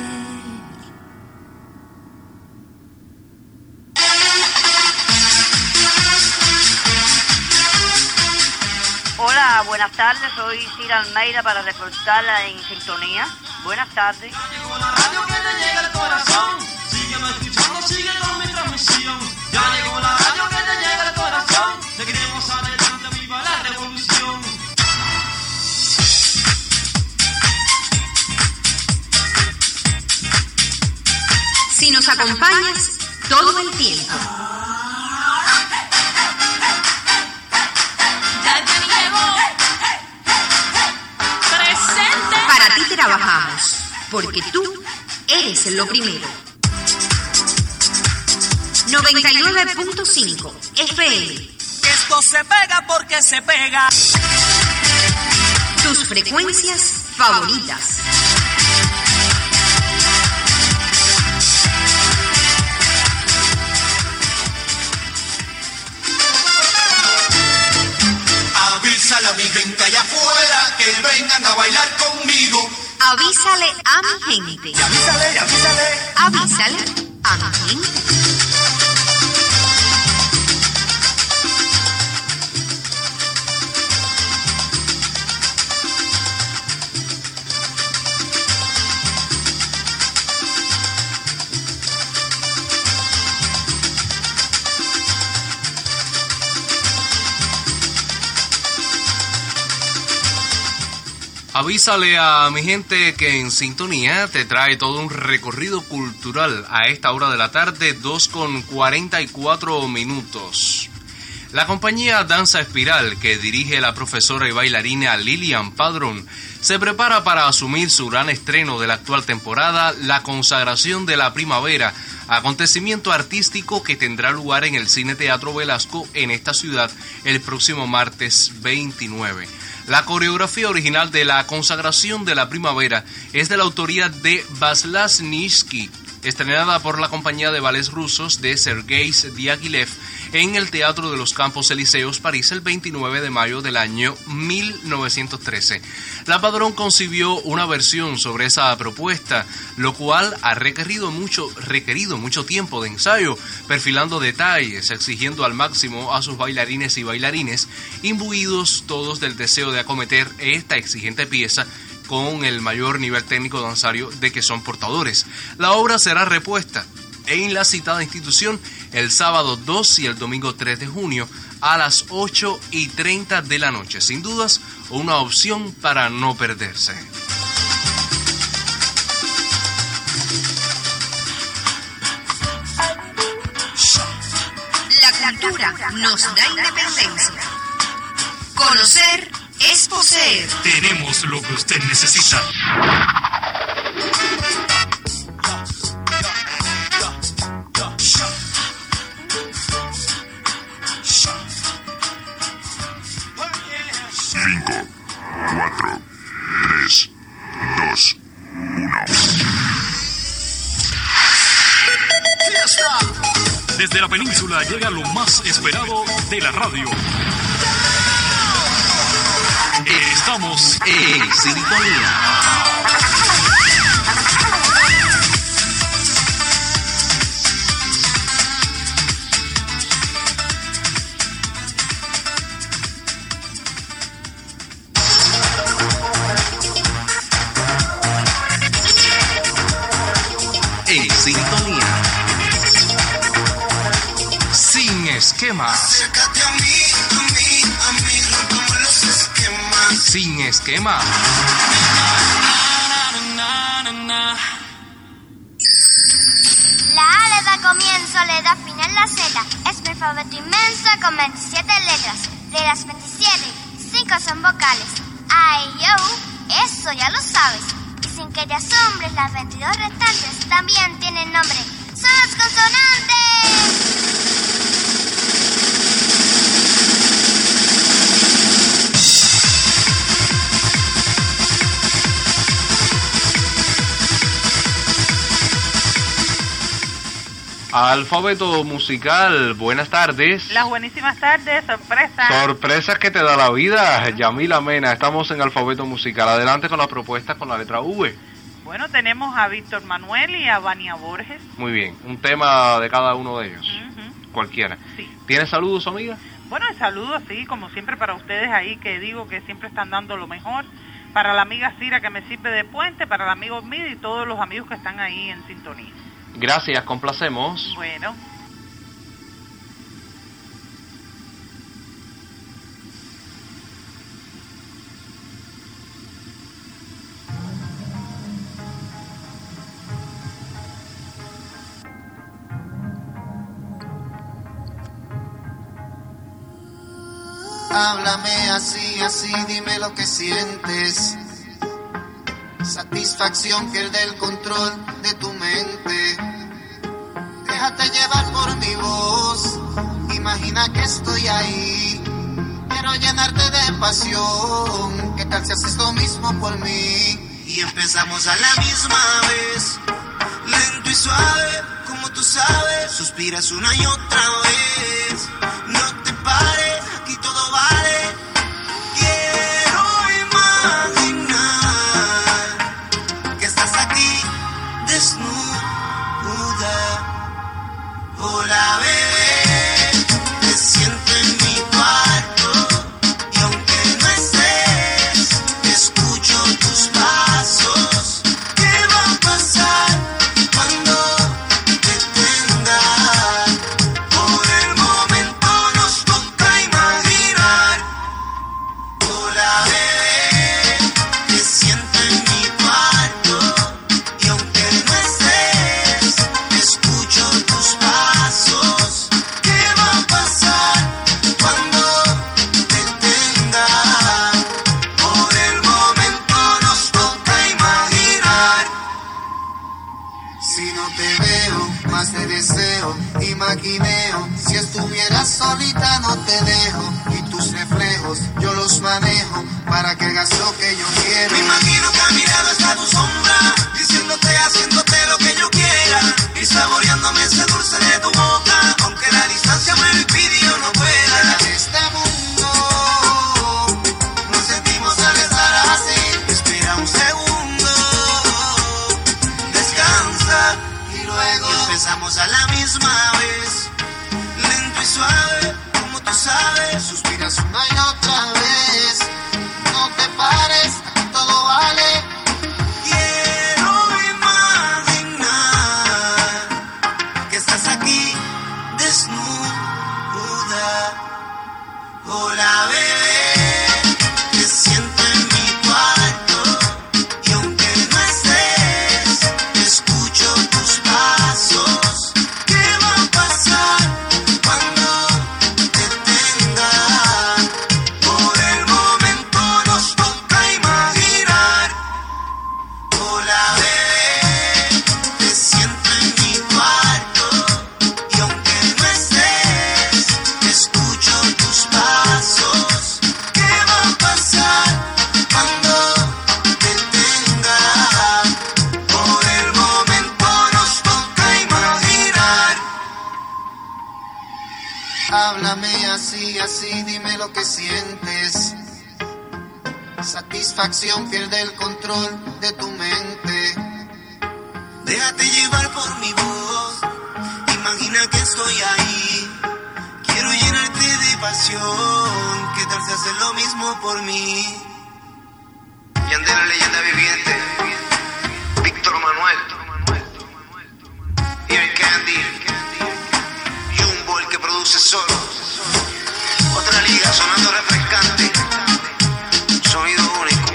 Hola, buenas tardes, soy Cira Almeida para reportarla en sintonía. Buenas tardes. La radio que te llega al corazón, sígueme escuchando, sigue con mi transmisión. Ya llegó la radio que te llega al corazón, seguiremos adelante, viva la revolución. Si nos acompañas todo el tiempo. Ya llegó. Presente. Para ti trabajamos, porque tú eres lo primero. noventa y nueve punto cinco F M. Esto se pega porque se pega. Tus frecuencias favoritas. Avísale a mi gente allá afuera que vengan a bailar conmigo. Avísale a mi gente. Y avísale, y avísale. Avísale a mi gente. Avísale a mi gente que en sintonía te trae todo un recorrido cultural a esta hora de la tarde, dos con cuarenta y cuatro minutos. La compañía Danza Espiral, que dirige la profesora y bailarina Lilian Padrón, se prepara para asumir su gran estreno de la actual temporada, La Consagración de la Primavera, acontecimiento artístico que tendrá lugar en el Cine Teatro Velasco en esta ciudad el próximo martes veintinueve. La coreografía original de La Consagración de la Primavera es de la autoría de Vaslav Nijinsky, estrenada por la compañía de ballets rusos de Sergei Diaghilev en el Teatro de los Campos Elíseos, París, el veintinueve de mayo del año mil novecientos trece. La Padrón concibió una versión sobre esa propuesta, lo cual ha requerido mucho, requerido mucho tiempo de ensayo, perfilando detalles, exigiendo al máximo a sus bailarines y bailarines, imbuidos todos del deseo de acometer esta exigente pieza con el mayor nivel técnico danzario de que son portadores. La obra será repuesta en la citada institución el sábado dos y el domingo tres de junio a las ocho y treinta de la noche. Sin dudas, una opción para no perderse. cultura nos da independencia. Conocer es poseer. Tenemos lo que usted necesita. Cinco, cuatro, tres, dos, uno. Desde la península llega lo más esperado de la radio. Estamos en sintonía. En sintonía. Sin esquemas. Acércate a mí, a mí, a mí, rompamos los esquemas. Sin esquemas. La A le da comienzo, le da final la Z. Es mi alfabeto inmenso con veintisiete letras. De las veintisiete, cinco son vocales. A, I, O, eso ya lo sabes. Y sin que te asombres, las veintidós restantes también tienen nombre. ¡Son las consonantes! Alfabeto musical, buenas tardes. Las buenísimas tardes, sorpresa. Sorpresas que te da la vida, Yamila Mena. Estamos en alfabeto musical. Adelante con la propuesta con la letra V. Bueno, tenemos a Víctor Manuel y a Vania Borges. Muy bien, un tema de cada uno de ellos. Uh-huh. Cualquiera. Sí. ¿Tienes saludos, amiga? Bueno, saludos, sí, como siempre para ustedes ahí, que digo que siempre están dando lo mejor. Para la amiga Cira, que me sirve de puente, para el amigo Mid y todos los amigos que están ahí en sintonía. Gracias, complacemos. Bueno. Háblame así, así, dime lo que sientes. Satisfacción, pierde el control de tu mente. Déjate llevar por mi voz. Imagina que estoy ahí. Quiero llenarte de pasión. ¿Qué tal si haces lo mismo por mí? Y empezamos a la misma vez. Lento y suave, como tú sabes. Suspiras una y otra vez. No te pares, aquí todo vale. Quiero imaginar que estás aquí desnuda. Hola bebé, te siento en mi cuarto y aunque no estés, escucho tus pasos. ¿Qué va a pasar cuando te tenga? Por el momento nos toca imaginar. Hola bebé, te siento en mi cuarto y aunque no estés, escucho tus pasos. ¿Qué va a pasar cuando te tenga? Por el momento nos toca imaginar. Si no te veo, más te deseo y maquineo. Si estuvieras solita no te dejo. Y tus reflejos yo los manejo para que hagas lo que yo quiero. Me imagino que a mi lado está tu sombra, diciéndote, haciéndote lo que yo quiera y saboreándome ese dulce de tu boca. Aunque la distancia me lo impide y yo no pueda. En este mundo nos sentimos al estar así. Espera un segundo, descansa y luego empezamos a la misma vez. Lento y suave, como tú sabes. Suspiras una y otra vez. No te pares, aquí todo vale. Quiero imaginar que estás aquí desnuda. Hola bebé, te siento en mi cuarto y aunque no estés, escucho tus pasos. ¿Qué va a pasar cuando Háblame así, así, dime lo que sientes. Satisfacción, pierde el control de tu mente. Déjate llevar por mi voz, imagina que estoy ahí. Quiero llenarte de pasión, ¿qué tal si haces lo mismo por mí? Yandel, la leyenda viviente, Víctor Manuel, Ear Candy, Jumbo, el que produce solo. Otra liga sonando refrescante, sonido único.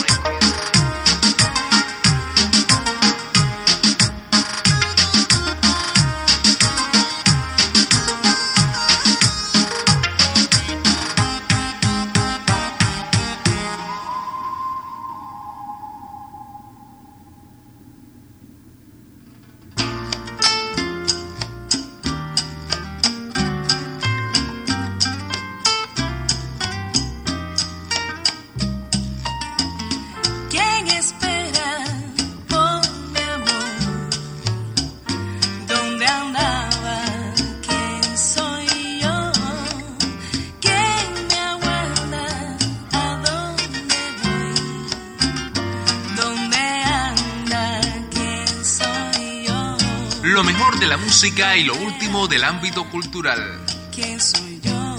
Lo mejor de la música y lo último del ámbito cultural. ¿Quién soy yo?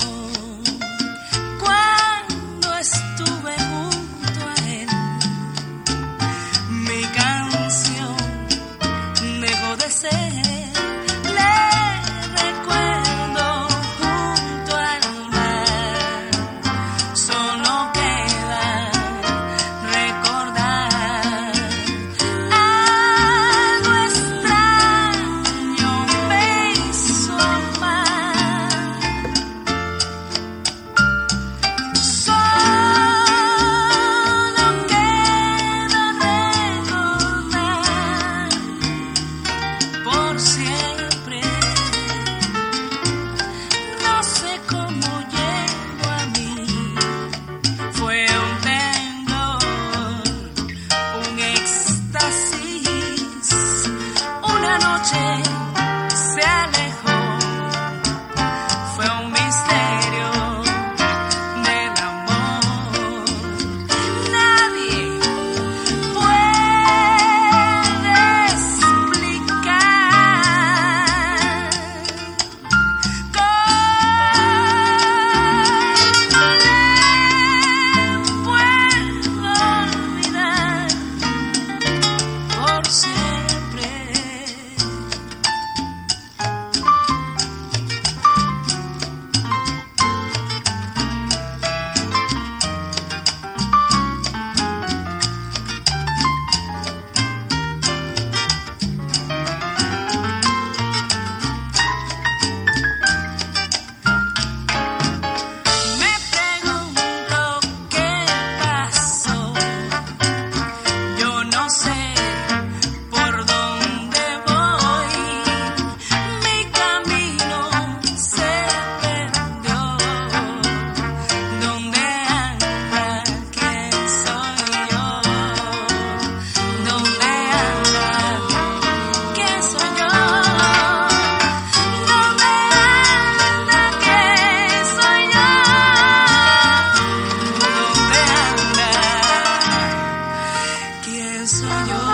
Cuando estuve junto a él, mi canción dejó de ser. Le recuerdo junto al mar, solo queda recordar algo extraño me hizo amar. Solo queda recordar por siempre. No sé cómo llegó a mí. Fue un temblor, un éxtasis. Una noche se alejó. Fue un misterio del amor. Nadie puede explicar cómo le puedo olvidar por siempre. Me pregunto qué pasó. Yo no sé por dónde voy. Mi camino se perdió. ¿Dónde anda? ¿Quién soy yo? ¿Dónde anda? ¿Quién soy yo? ¿Dónde anda? ¿Quién soy yo? ¿Dónde anda? ¿Quién soy yo?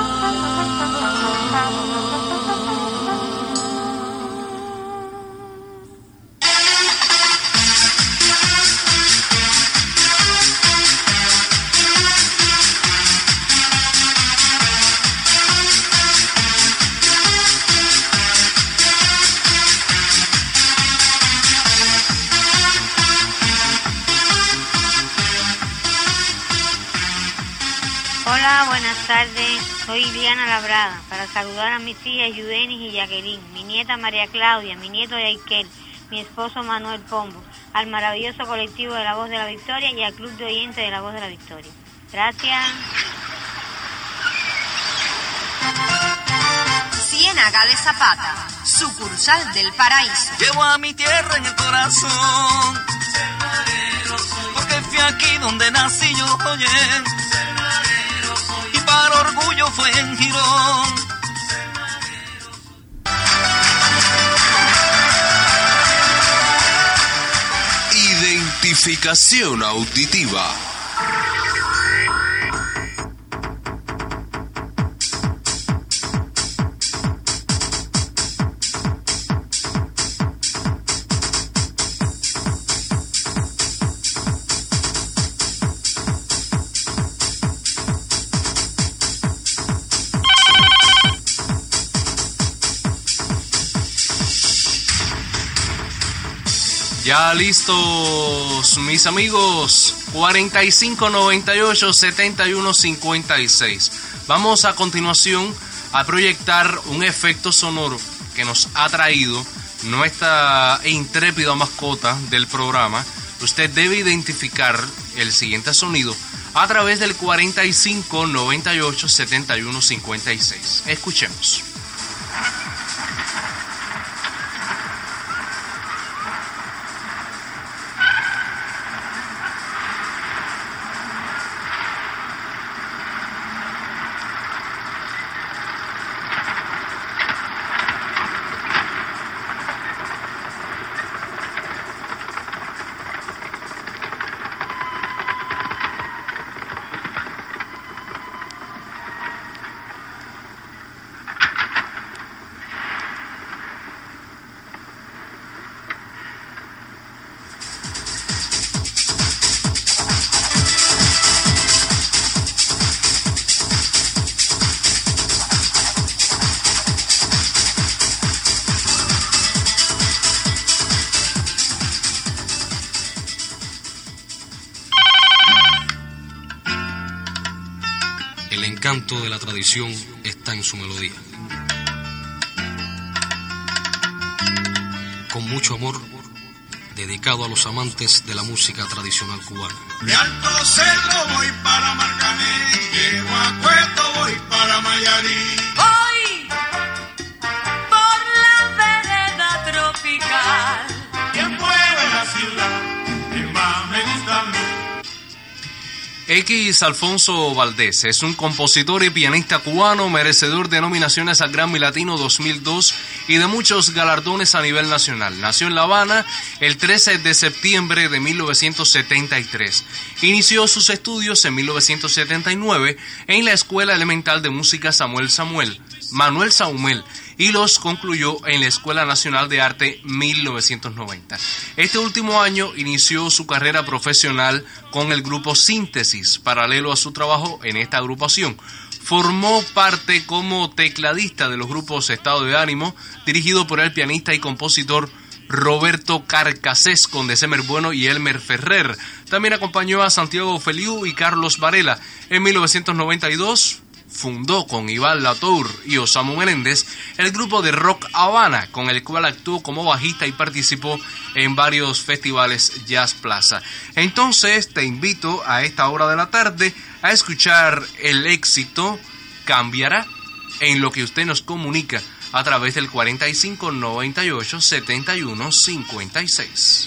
Hola, buenas tardes. Soy Iliana Labrada para saludar a mis hijas Yudenis y Jacqueline, mi nieta María Claudia, mi nieto Yaikel, mi esposo Manuel Pombo, al maravilloso colectivo de La Voz de la Victoria y al club de oyentes de La Voz de la Victoria. Gracias. Ciénaga de Zapata, sucursal del Paraíso. Llevo a mi tierra en el corazón, porque fui aquí donde nací yo, oye, y para orgullo fue en Girón. Codificación auditiva. Ya listos, mis amigos. Cuarenta y cinco noventa y ocho setenta y uno cincuenta y seis. Vamos a continuación a proyectar un efecto sonoro que nos ha traído nuestra intrépida mascota del programa. Usted debe identificar el siguiente sonido a través del cuarenta y cinco noventa y ocho setenta y uno cincuenta y seis. Escuchemos. El encanto de la tradición está en su melodía. Con mucho amor, dedicado a los amantes de la música tradicional cubana. De Alto Cerro voy para Marcané, llego a Cueto voy para Mayarí. Voy por la vereda tropical. ¿Quién mueve la ciudad? ¿Quién más me gusta a mí? X Alfonso Valdés es un compositor y pianista cubano merecedor de nominaciones al Grammy Latino dos mil dos y de muchos galardones a nivel nacional. Nació en La Habana el trece de septiembre de mil novecientos setenta y tres. Inició sus estudios en mil novecientos setenta y nueve en la Escuela Elemental de Música Samuel Samuel, Manuel Saumel, y los concluyó en la Escuela Nacional de Arte mil novecientos noventa. Este último año inició su carrera profesional con el grupo Síntesis. Paralelo a su trabajo en esta agrupación, formó parte como tecladista de los grupos Estado de Ánimo, dirigido por el pianista y compositor Roberto Carcassés, con December Bueno y Elmer Ferrer. También acompañó a Santiago Feliu y Carlos Varela. En mil novecientos noventa y dos fundó con Iván Latour y Osamu Menéndez el grupo de rock Habana, con el cual actuó como bajista y participó en varios festivales Jazz Plaza. Entonces te invito a esta hora de la tarde a escuchar el éxito Cambiará, en lo que usted nos comunica a través del cuarenta y cinco noventa y ocho setenta y uno cincuenta y seis.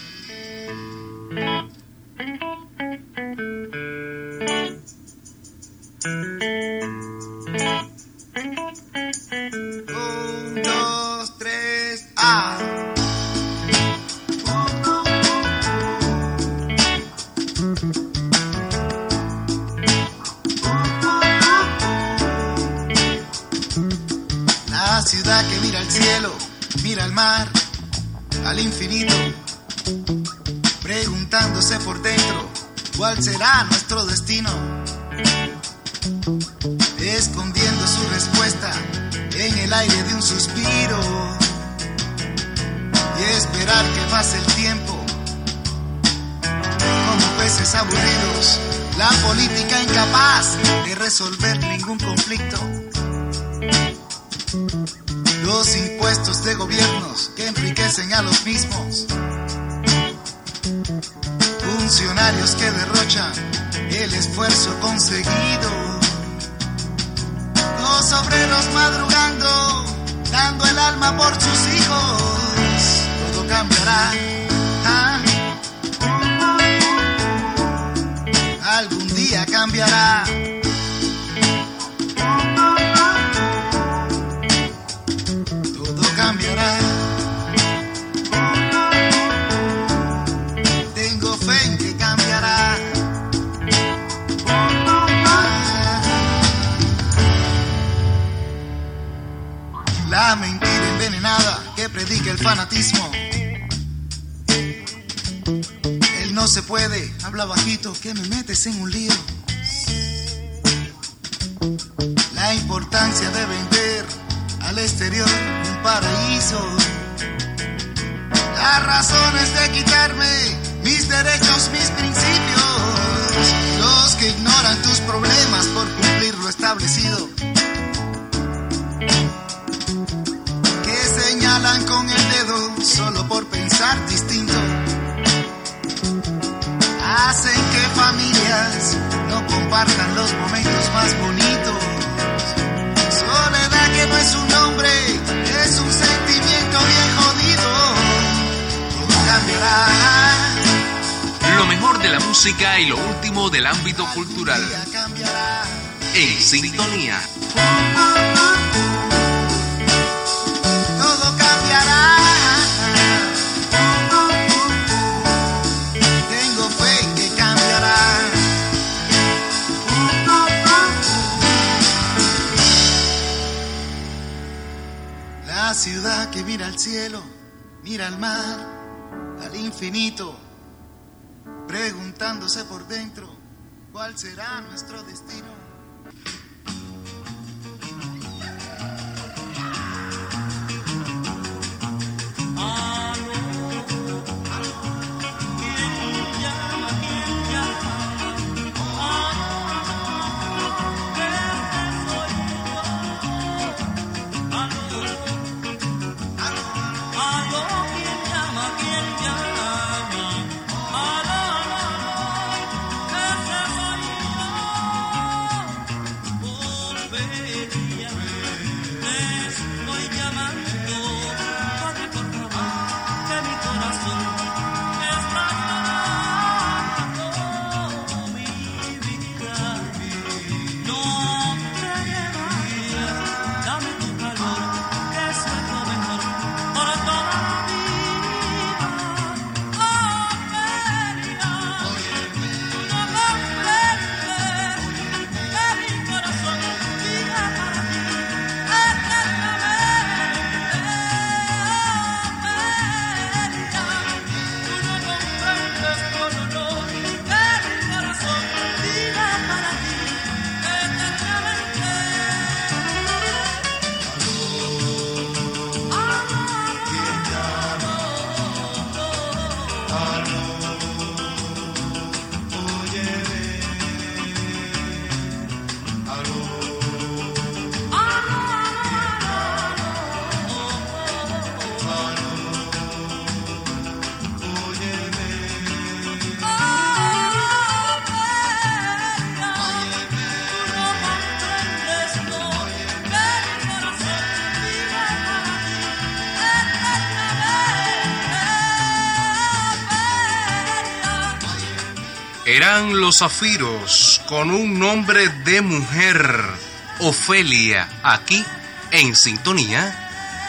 Un, dos, tres, ah. La ciudad que mira al cielo, mira al mar, al infinito, preguntándose por dentro cuál será nuestro destino, escondiendo su respuesta en el aire de un suspiro, y esperar que pase el tiempo como peces aburridos, la política incapaz de resolver ningún conflicto, los impuestos de gobiernos que enriquecen a los mismos, funcionarios que derrochan el esfuerzo conseguido, los obreros madrugando, dando el alma por sus hijos. Todo cambiará, ¿ah? Algún día cambiará. Todo cambiará. Tengo fe en que La mentira envenenada que predica el fanatismo. Él no se puede, habla bajito, que me metes en un lío. La importancia de vender al exterior un paraíso. Las razones de quitarme mis derechos, mis principios. Los que ignoran tus problemas por cumplir lo establecido. Que señalan con el dedo solo por pensar distinto. Hacen que familias no compartan los momentos más bonitos. Soledad que no es un nombre, es un sentimiento bien jodido. Todo cambiará. Lo mejor de la música y lo último del ámbito cultural. En sintonía. Todo cambiará. Tengo fe que cambiará. La ciudad que mira al cielo, mira al mar, al infinito, preguntándose por dentro cuál será nuestro destino. Eran los Zafiros con un nombre de mujer, Ofelia, aquí en sintonía.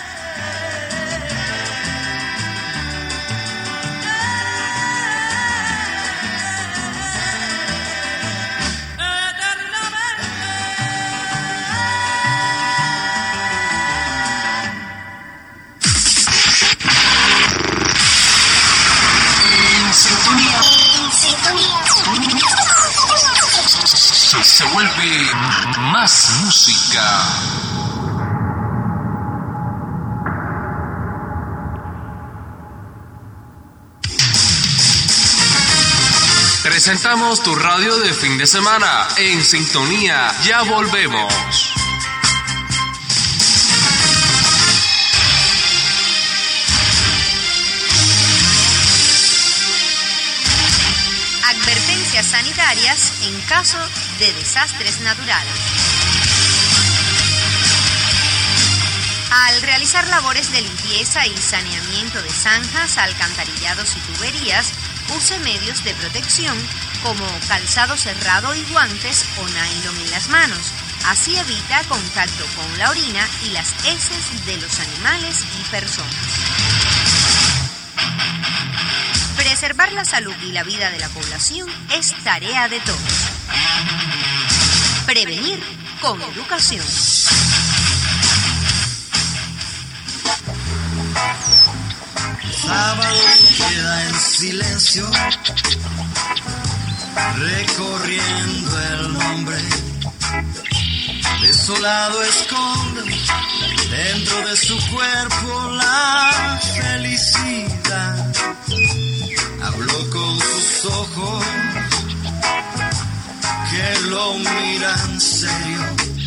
Se vuelve más música. Presentamos tu radio de fin de semana en sintonía. Ya volvemos. Advertencias sanitarias en caso de desastres naturales. Al realizar labores de limpieza y saneamiento de zanjas, alcantarillados y tuberías, use medios de protección como calzado cerrado y guantes o nylon en las manos. Así evita contacto con la orina y las heces de los animales y personas. Preservar la salud y la vida de la población es tarea de todos. Prevenir con educación. sábado queda en silencio, recorriendo el nombre. Desolado esconde dentro de su cuerpo la felicidad. Habló con sus ojos que lo miran serio.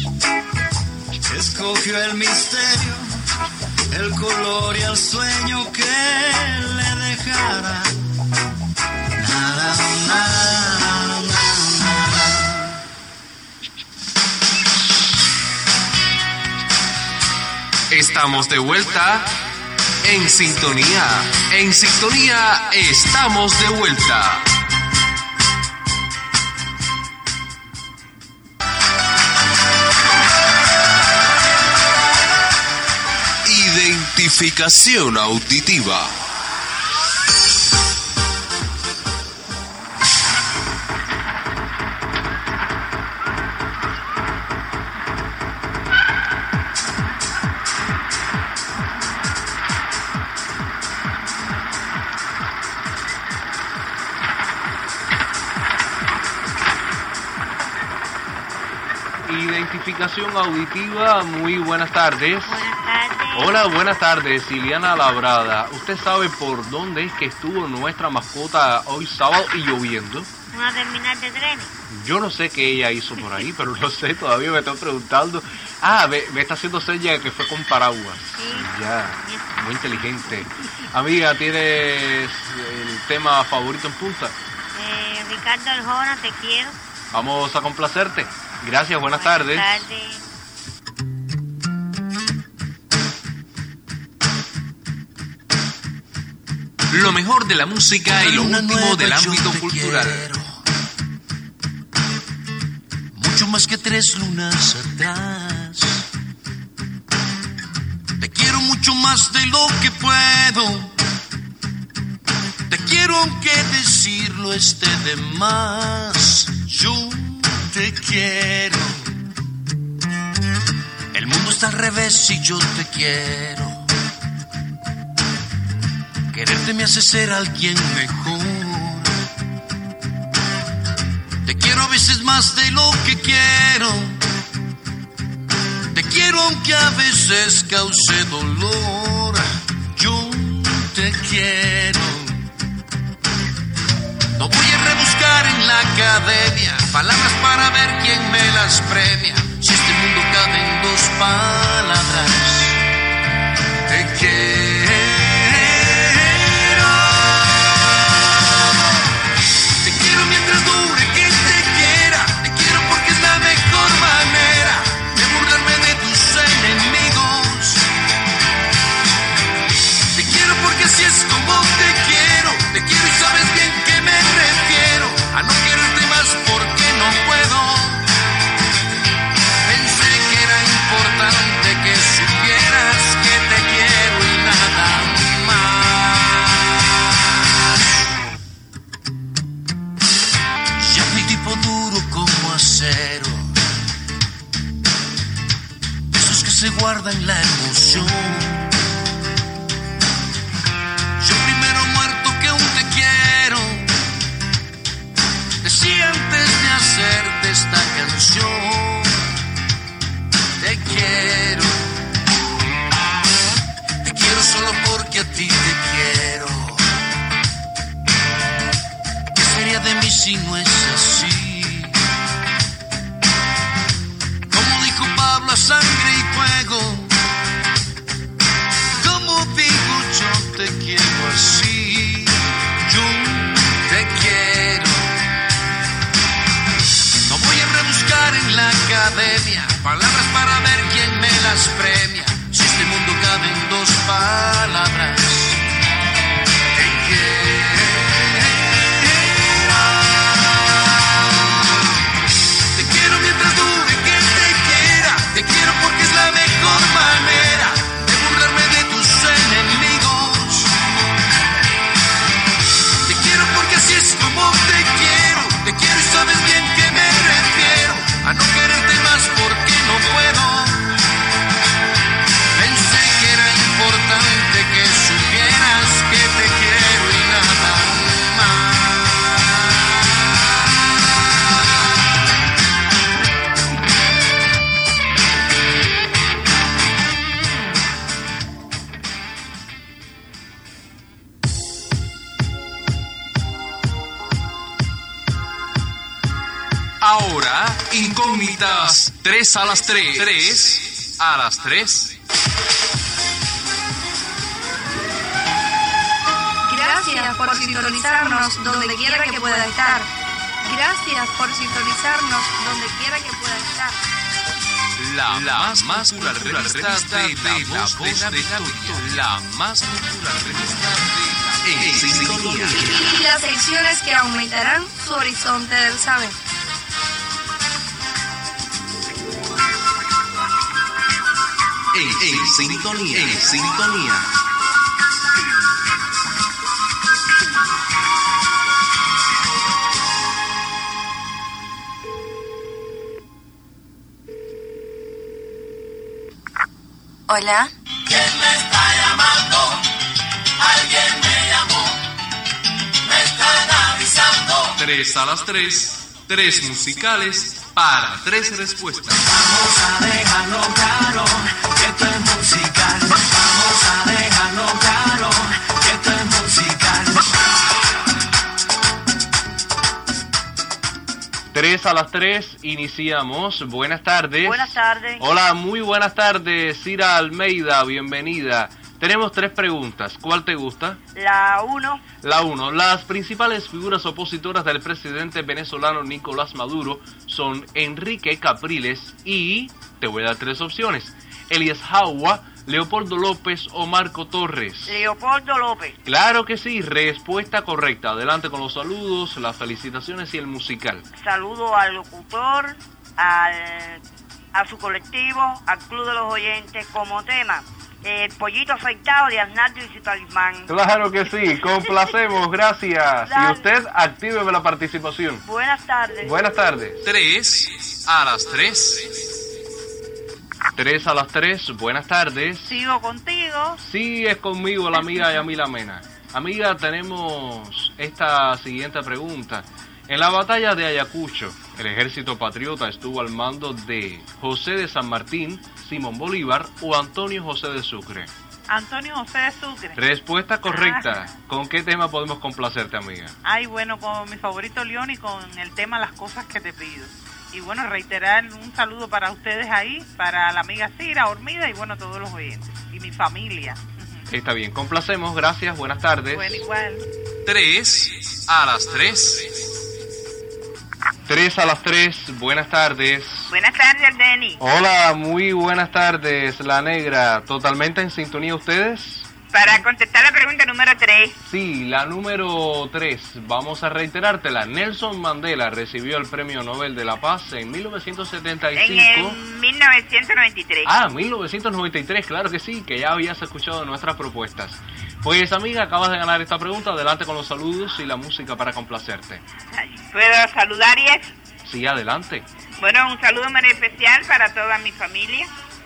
Escogió el misterio, el color y el sueño que le dejara. Nada, nada, nada. Estamos de vuelta en sintonía. En sintonía estamos de vuelta. Identificación auditiva. Identificación auditiva, muy buenas tardes. Buenas tardes. Hola, buenas tardes, Iliana Labrada. ¿Usted sabe por dónde es que estuvo nuestra mascota hoy sábado y lloviendo? Una terminal de trenes. Yo no sé qué ella hizo por ahí, pero no sé, todavía me estoy preguntando. Ah, me, me está haciendo seña que fue con paraguas. Sí. Ya, muy inteligente. Amiga, ¿tienes el tema favorito en punta? Eh, Ricardo Arjona, te quiero. Vamos a complacerte. Gracias, buenas, buenas tardes. Buenas tardes. Lo mejor de la música y lo último del ámbito cultural. Quiero. Mucho más que tres lunas atrás. Te quiero mucho más de lo que puedo. Te quiero aunque decirlo esté de más. Yo te quiero. El mundo está al revés y yo te quiero. Quererte me hace ser alguien mejor. Te quiero a veces más de lo que quiero. Te quiero aunque a veces cause dolor. Yo te quiero. No voy a rebuscar en la academia palabras para ver quién me las premia. Si este mundo cabe en dos palabras, te quiero. Te quiero mientras dure que te quiera. Te quiero porque es la mejor manera de burlarme de tus enemigos. Te quiero porque así es como te quiero. Te quiero y sabes bien que me refiero a no quererte más porque no puedo. Pensé que era importante que supieras que te quiero y nada más. Ya mi tipo duro como acero, esos que se guardan la emoción. Yo primero muerto que aún te quiero. Decía antes de hacerte esta canción. Te quiero. Te quiero solo porque a ti te quiero. ¿Qué sería de mí si no es así? Como dijo Pablo, a sangre y fuego. Ahora, incógnitas, tres a las tres. Tres a las tres. Gracias por sintonizarnos donde quiera que pueda estar. Gracias por sintonizarnos donde quiera que pueda estar. La, la más, más popular revista de la voz de la Victoria. La más popular revista de la En Sintonía. Y las secciones que aumentarán su horizonte del saber. En, en Sintonía. En Sintonía. Hola. ¿Quién me está llamando? Alguien me llamó. Me están avisando. Tres a las tres. Tres musicales para tres respuestas. Vamos a dejarlo claro que esto es musical. Vamos a dejarlo claro que esto es musical. Tres a las tres, iniciamos. Buenas tardes. Buenas tardes. Hola, muy buenas tardes, Cira Almeida, bienvenida. Tenemos tres preguntas. ¿Cuál te gusta? La uno. La uno. Las principales figuras opositoras del presidente venezolano Nicolás Maduro son Enrique Capriles y... te voy a dar tres opciones. Elías Jaua, Leopoldo López o Marco Torres. Leopoldo López. Claro que sí, respuesta correcta. Adelante con los saludos, las felicitaciones y el musical. Saludo al locutor, al, a su colectivo, al Club de los Oyentes como tema. El pollito afeitado de Arnaldo y su talismán. Claro que sí, complacemos, gracias. Y usted actíveme la participación. Buenas tardes. Buenas tardes. Tres a las tres. Tres a las tres, buenas tardes. Sigo contigo. Sí, es conmigo la amiga Yamila Mena. Amiga, tenemos esta siguiente pregunta. En la batalla de Ayacucho, el ejército patriota estuvo al mando de José de San Martín, Simón Bolívar o Antonio José de Sucre. Antonio José de Sucre. Respuesta correcta. Ah. ¿Con qué tema podemos complacerte, amiga? Ay, bueno, con mi favorito León y con el tema Las cosas que te pido. Y bueno, reiterar un saludo para ustedes ahí, para la amiga Cira, Hormida y bueno, todos los oyentes. Y mi familia. Está bien, complacemos, gracias, buenas tardes. Bueno, igual. Tres a las tres. Tres a las tres, buenas tardes. Buenas tardes, Denny. Hola, muy buenas tardes, La Negra. ¿Totalmente en sintonía ustedes? Para contestar la pregunta número tres. Sí, la número tres. Vamos a reiterártela. Nelson Mandela recibió el Premio Nobel de la Paz en mil novecientos setenta y cinco. En mil novecientos noventa y tres. Ah, mil novecientos noventa y tres, claro que sí, que ya habías escuchado nuestras propuestas. Pues, amiga, acabas de ganar esta pregunta. Adelante con los saludos y la música para complacerte. ¿Puedo saludar y eso? Sí, adelante. Bueno, un saludo muy especial para toda mi familia.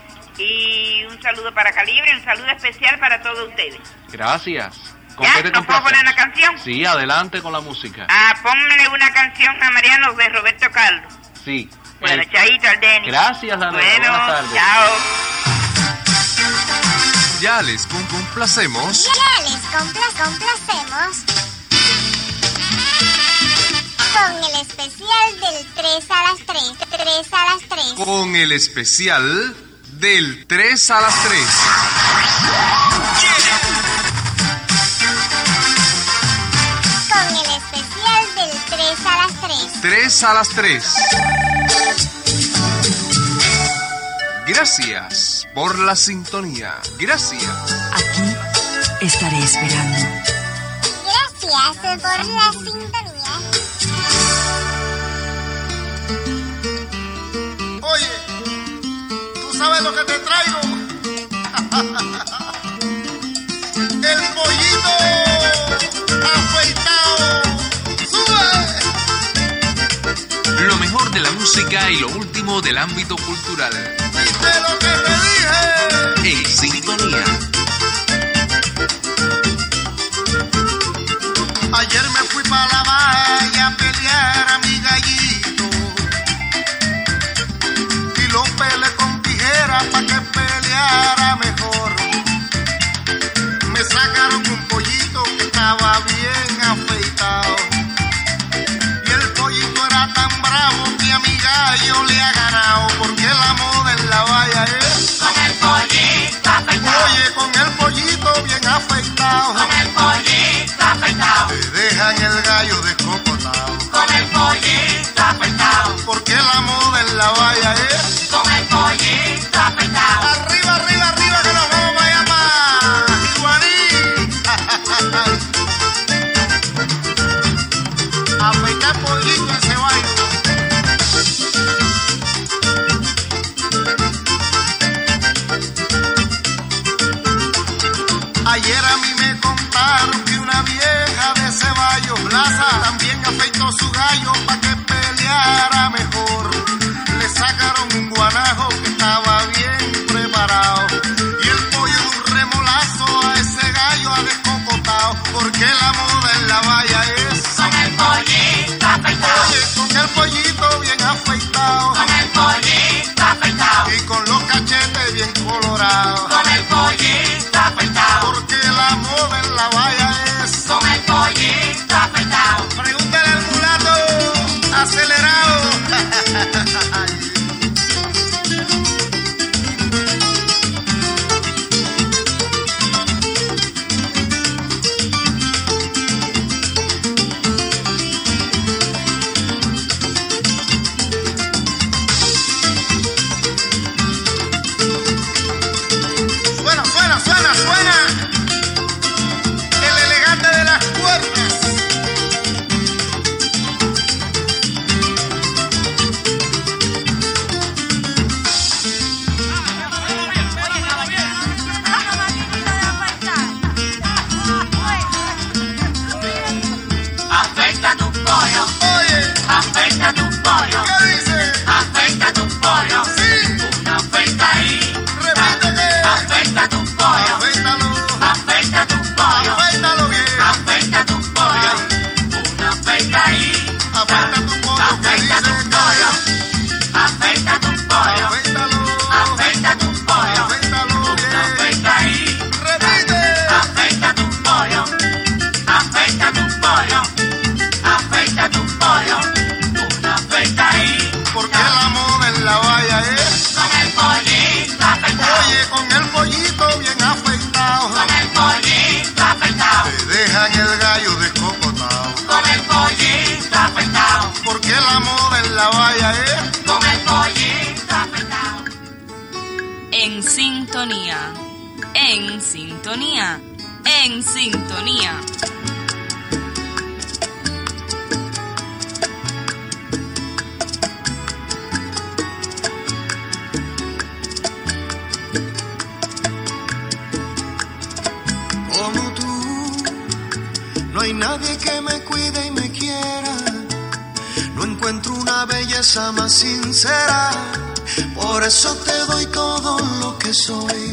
Y un saludo para Calibre y un saludo especial para todos ustedes. Gracias. ¿Con ¿Ya? qué te ¿No puedo complaces? poner una canción? Sí, adelante con la música. Ah, ponle una canción a Mariano de Roberto Carlos. Sí. Bueno, El- chaito al Denny. Gracias, Daniela. Bueno, Buenas tardes. chao. Ya les com- complacemos. Ya les compla- complacemos con el especial del tres a las tres. tres a las tres. Con el especial del tres a las tres. Con el especial del tres a las tres. tres a las tres. Gracias por la sintonía. Gracias. Aquí estaré esperando. Gracias por la sintonía. Oye, ¿tú sabes lo que te traigo? El pollito afeitado. ¡Sube! Lo mejor de la música y lo último del ámbito cultural. ¿Viste lo que te dije? En sintonía. Ayer me fui para la valla a pelear a mi gallito y lo peleé con tijera para que peleara mejor. Me sacaron un pollito que estaba bien afeitado y el pollito era tan bravo que a mí gallo le ha ganado, porque la moda en la valla es con el pollito afeitado. Oye, con el pollito bien afeitado, con el pollito afeitado. Te dejan el gallo descocotado, con el pollito afeitado. Porque la moda en la valla es con el pollito afeitado. Arriba, arriba, arriba, que nos vamos para allá para Iguaní. Afeitar pollito ese baile. Ayer a mí me contaron que una vieja de Ceballos Plaza también afeitó su gallo para que peleara mejor. Le sacaron un guanajo que estaba bien preparado y el pollo de un remolazo a ese gallo ha descocotado, porque la moda en la valla es con el pollito afeitado. Oye, con el pollito bien afeitado, con el pollito afeitado. Y con los cachetes bien colorados, con el pollito afeitado. Porque la moda en la valla es con el pollito afeitado. Pregúntale al mulato acelerado. Suena, suena, suena, suena. El elegante de las cuerdas. Afeita tu pollo. Oye, afeita tu pollo. ¿qué dice? Afeita tu pollo. Sí. Una afeita ahí. Repítete. Afeita tu pollo. Afeítalo. Afeita tu pollo. Afeítalo bien. Afeita tu pollo. Una afeita ahí. Afeita tu pollo. Afeita tu pollo. Afeita tu pollo. Afeítalo. Afeita tu pollo. Afeítalo Una bien. afeita ahí. Repite. Afeita tu pollo. Afeita tu pollo. Afeita tu pollo. Una afeita ahí. Porque la moda en la valla es con el pollito afeitado. Oye, con el pollito bien afeitado, con el pollito afeitado. Te dejan el gallo descocotado, con el pollito afeitado. Porque la moda en la valla es con el pollito afeitado. En sintonía, en sintonía, en sintonía. como tú. No hay nadie que me cuide y me quiera. No encuentro una belleza más sincera. Por eso te doy todo lo que soy.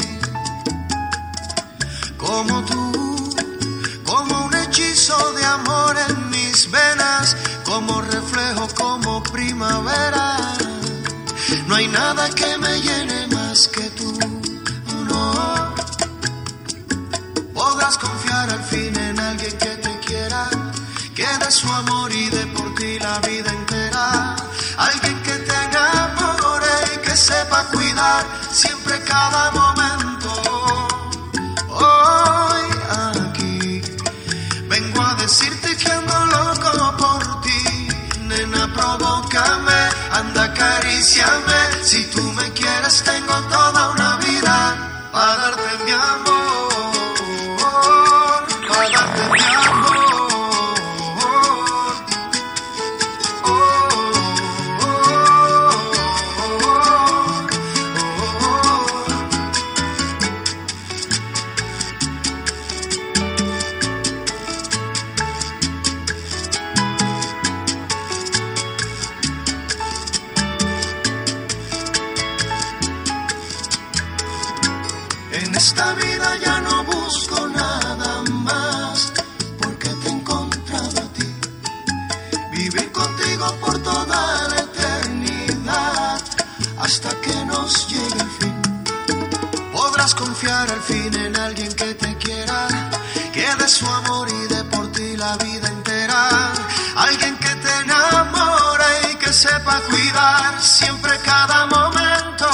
Como tú, como un hechizo de amor en mis venas, como reflejo, como primavera. No hay nada que me llene más que tú, no. Podrás confiar al fin en alguien que te quiera, que dé su amor y dé por ti la vida entera. Alguien que te enamore y que sepa cuidar siempre cada momento. Hoy aquí vengo a decirte que ando loco por ti. Nena, provócame, anda, acaríciame. Si tú me quieres tengo toda una vida para darte mi amor, para darte mi amor. En esta vida ya no busco nada más, porque te he encontrado a ti. Vivir contigo por toda la eternidad, hasta que nos llegue el fin. Podrás confiar al fin en alguien que te quiera, que dé su amor y dé por ti la vida entera. Alguien que te enamore y que que sepa cuidar siempre cada momento.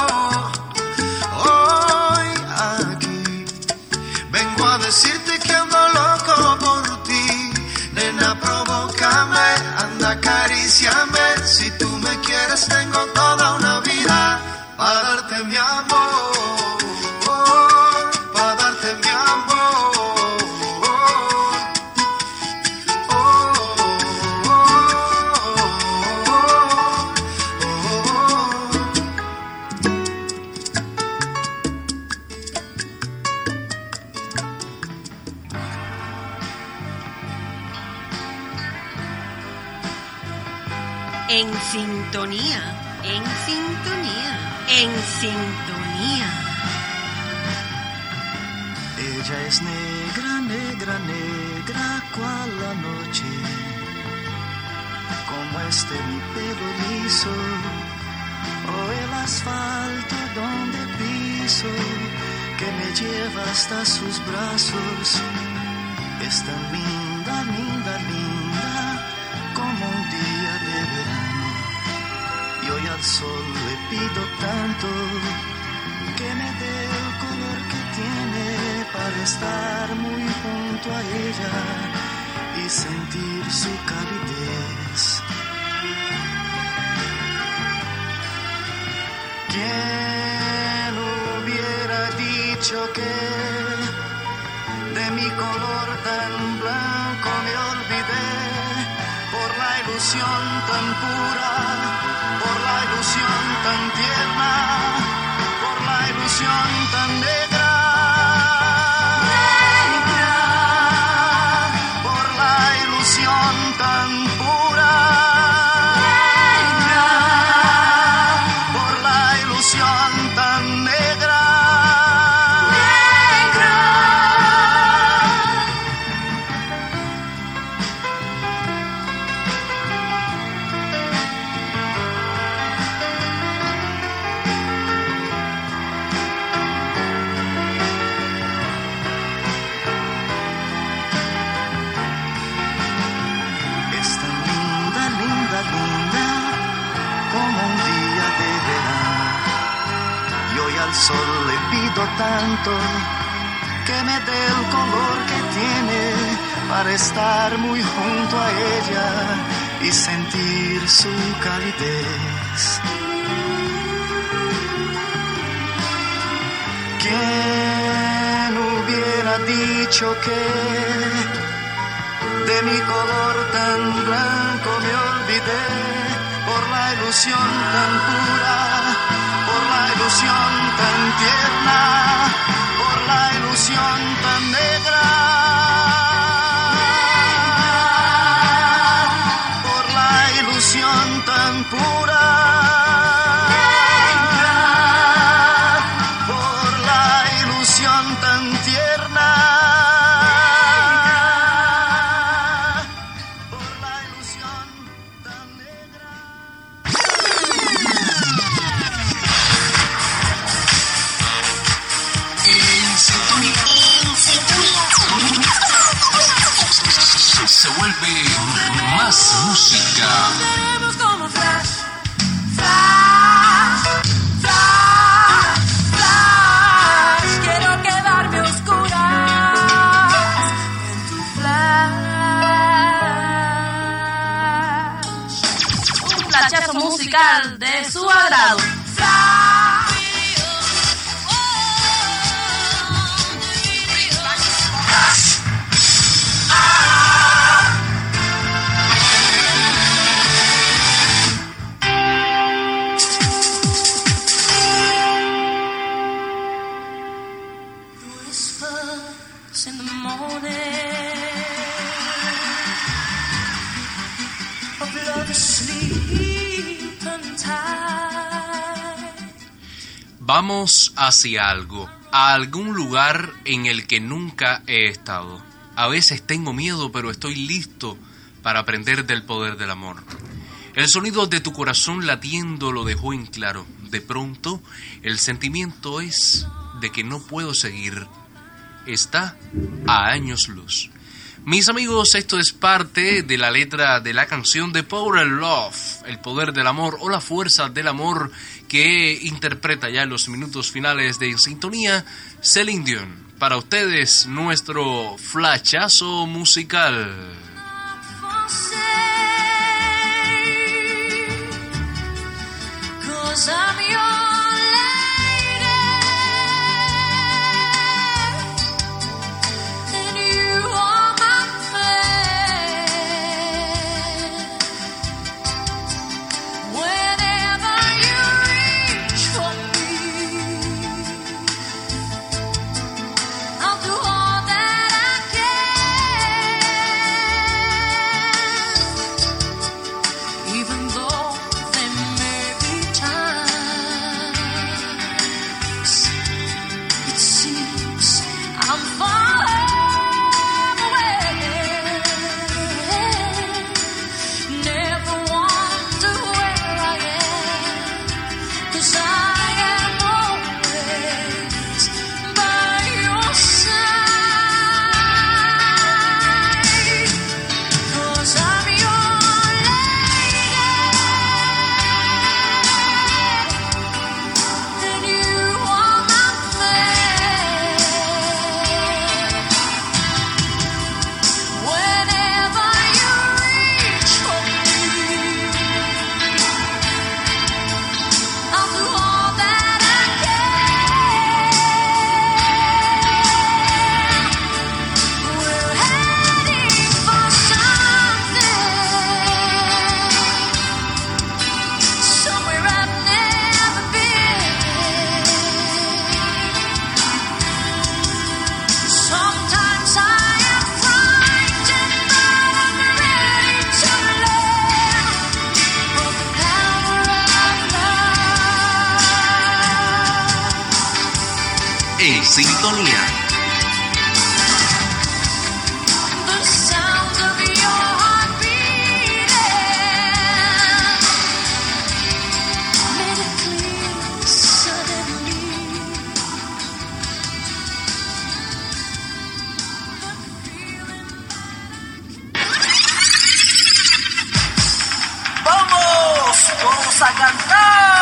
Hoy aquí vengo a decirte que ando loco por ti. Nena, provócame, anda, acaríciame. Si tú me quieres tengo toda una vida para darte mi amor. En sintonía, en sintonía, en sintonía. Ella es negra, negra, negra, cual la noche, como este mi pelo liso, o el asfalto donde piso, que me lleva hasta sus brazos. Es tan linda, linda, linda, como un día de verano. Y hoy al sol le pido tanto que me dé el color que tiene para estar muy junto a ella y sentir su calidez. ¿Quién hubiera dicho que de mi color tan blanco me olvidé por la ilusión tan pura, por la ilusión tan tierna, por la ilusión tan negra, negra, por la ilusión tan pura, negra, por la ilusión tan negra, negra. Al sol le pido tanto que me dé el color que tiene para estar muy junto a ella y sentir su calidez. ¿Quién hubiera dicho que de mi color tan blanco me olvidé por la ilusión tan pura, por la ilusión tan tierna, por la ilusión tan negra, por la ilusión tan pura, por la ilusión tan tierna, por la ilusión tan negra. Se vuelve más música. Seremos como flash, flash, flash, flash. Quiero quedarme oscuras en tu flash. Un flashazo musical de su agrado. Vamos hacia algo, a algún lugar en el que nunca he estado. A veces tengo miedo, pero estoy listo para aprender del poder del amor. El sonido de tu corazón latiendo lo dejó en claro. De pronto, el sentimiento es de que no puedo seguir. Está a años luz. Mis amigos, esto es parte de la letra de la canción The Power of Love, el poder del amor o la fuerza del amor, que interpreta ya en los minutos finales de En Sintonía Celine Dion. Para ustedes, nuestro flashazo musical. En Sintonía. ¡Vamos! ¡Vamos a cantar!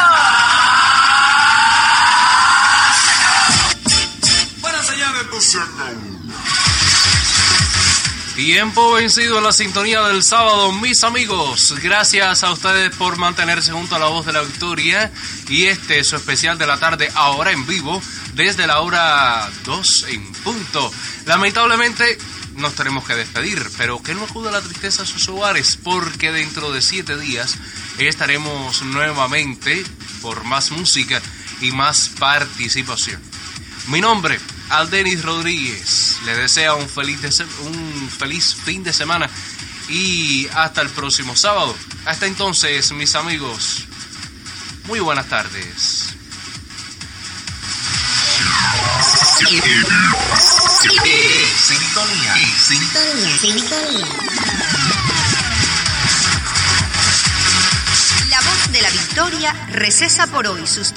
Tiempo vencido en la sintonía del sábado, mis amigos. Gracias a ustedes por mantenerse junto a la voz de la victoria. Y este es su especial de la tarde, ahora en vivo, desde la hora dos en punto. Lamentablemente nos tenemos que despedir, pero que no acuda la tristeza a sus hogares, porque dentro de siete días estaremos nuevamente por más música y más participación. Mi nombre, Aldenis Rodríguez, le desea un feliz, de se- un feliz fin de semana y hasta el próximo sábado. Hasta entonces, mis amigos, muy buenas tardes. Sintonía. Sintonía. Sintonía. La voz de la victoria recesa por hoy sus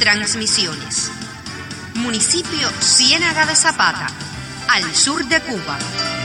transmisiones. Municipio Ciénaga de Zapata, al sur de Cuba.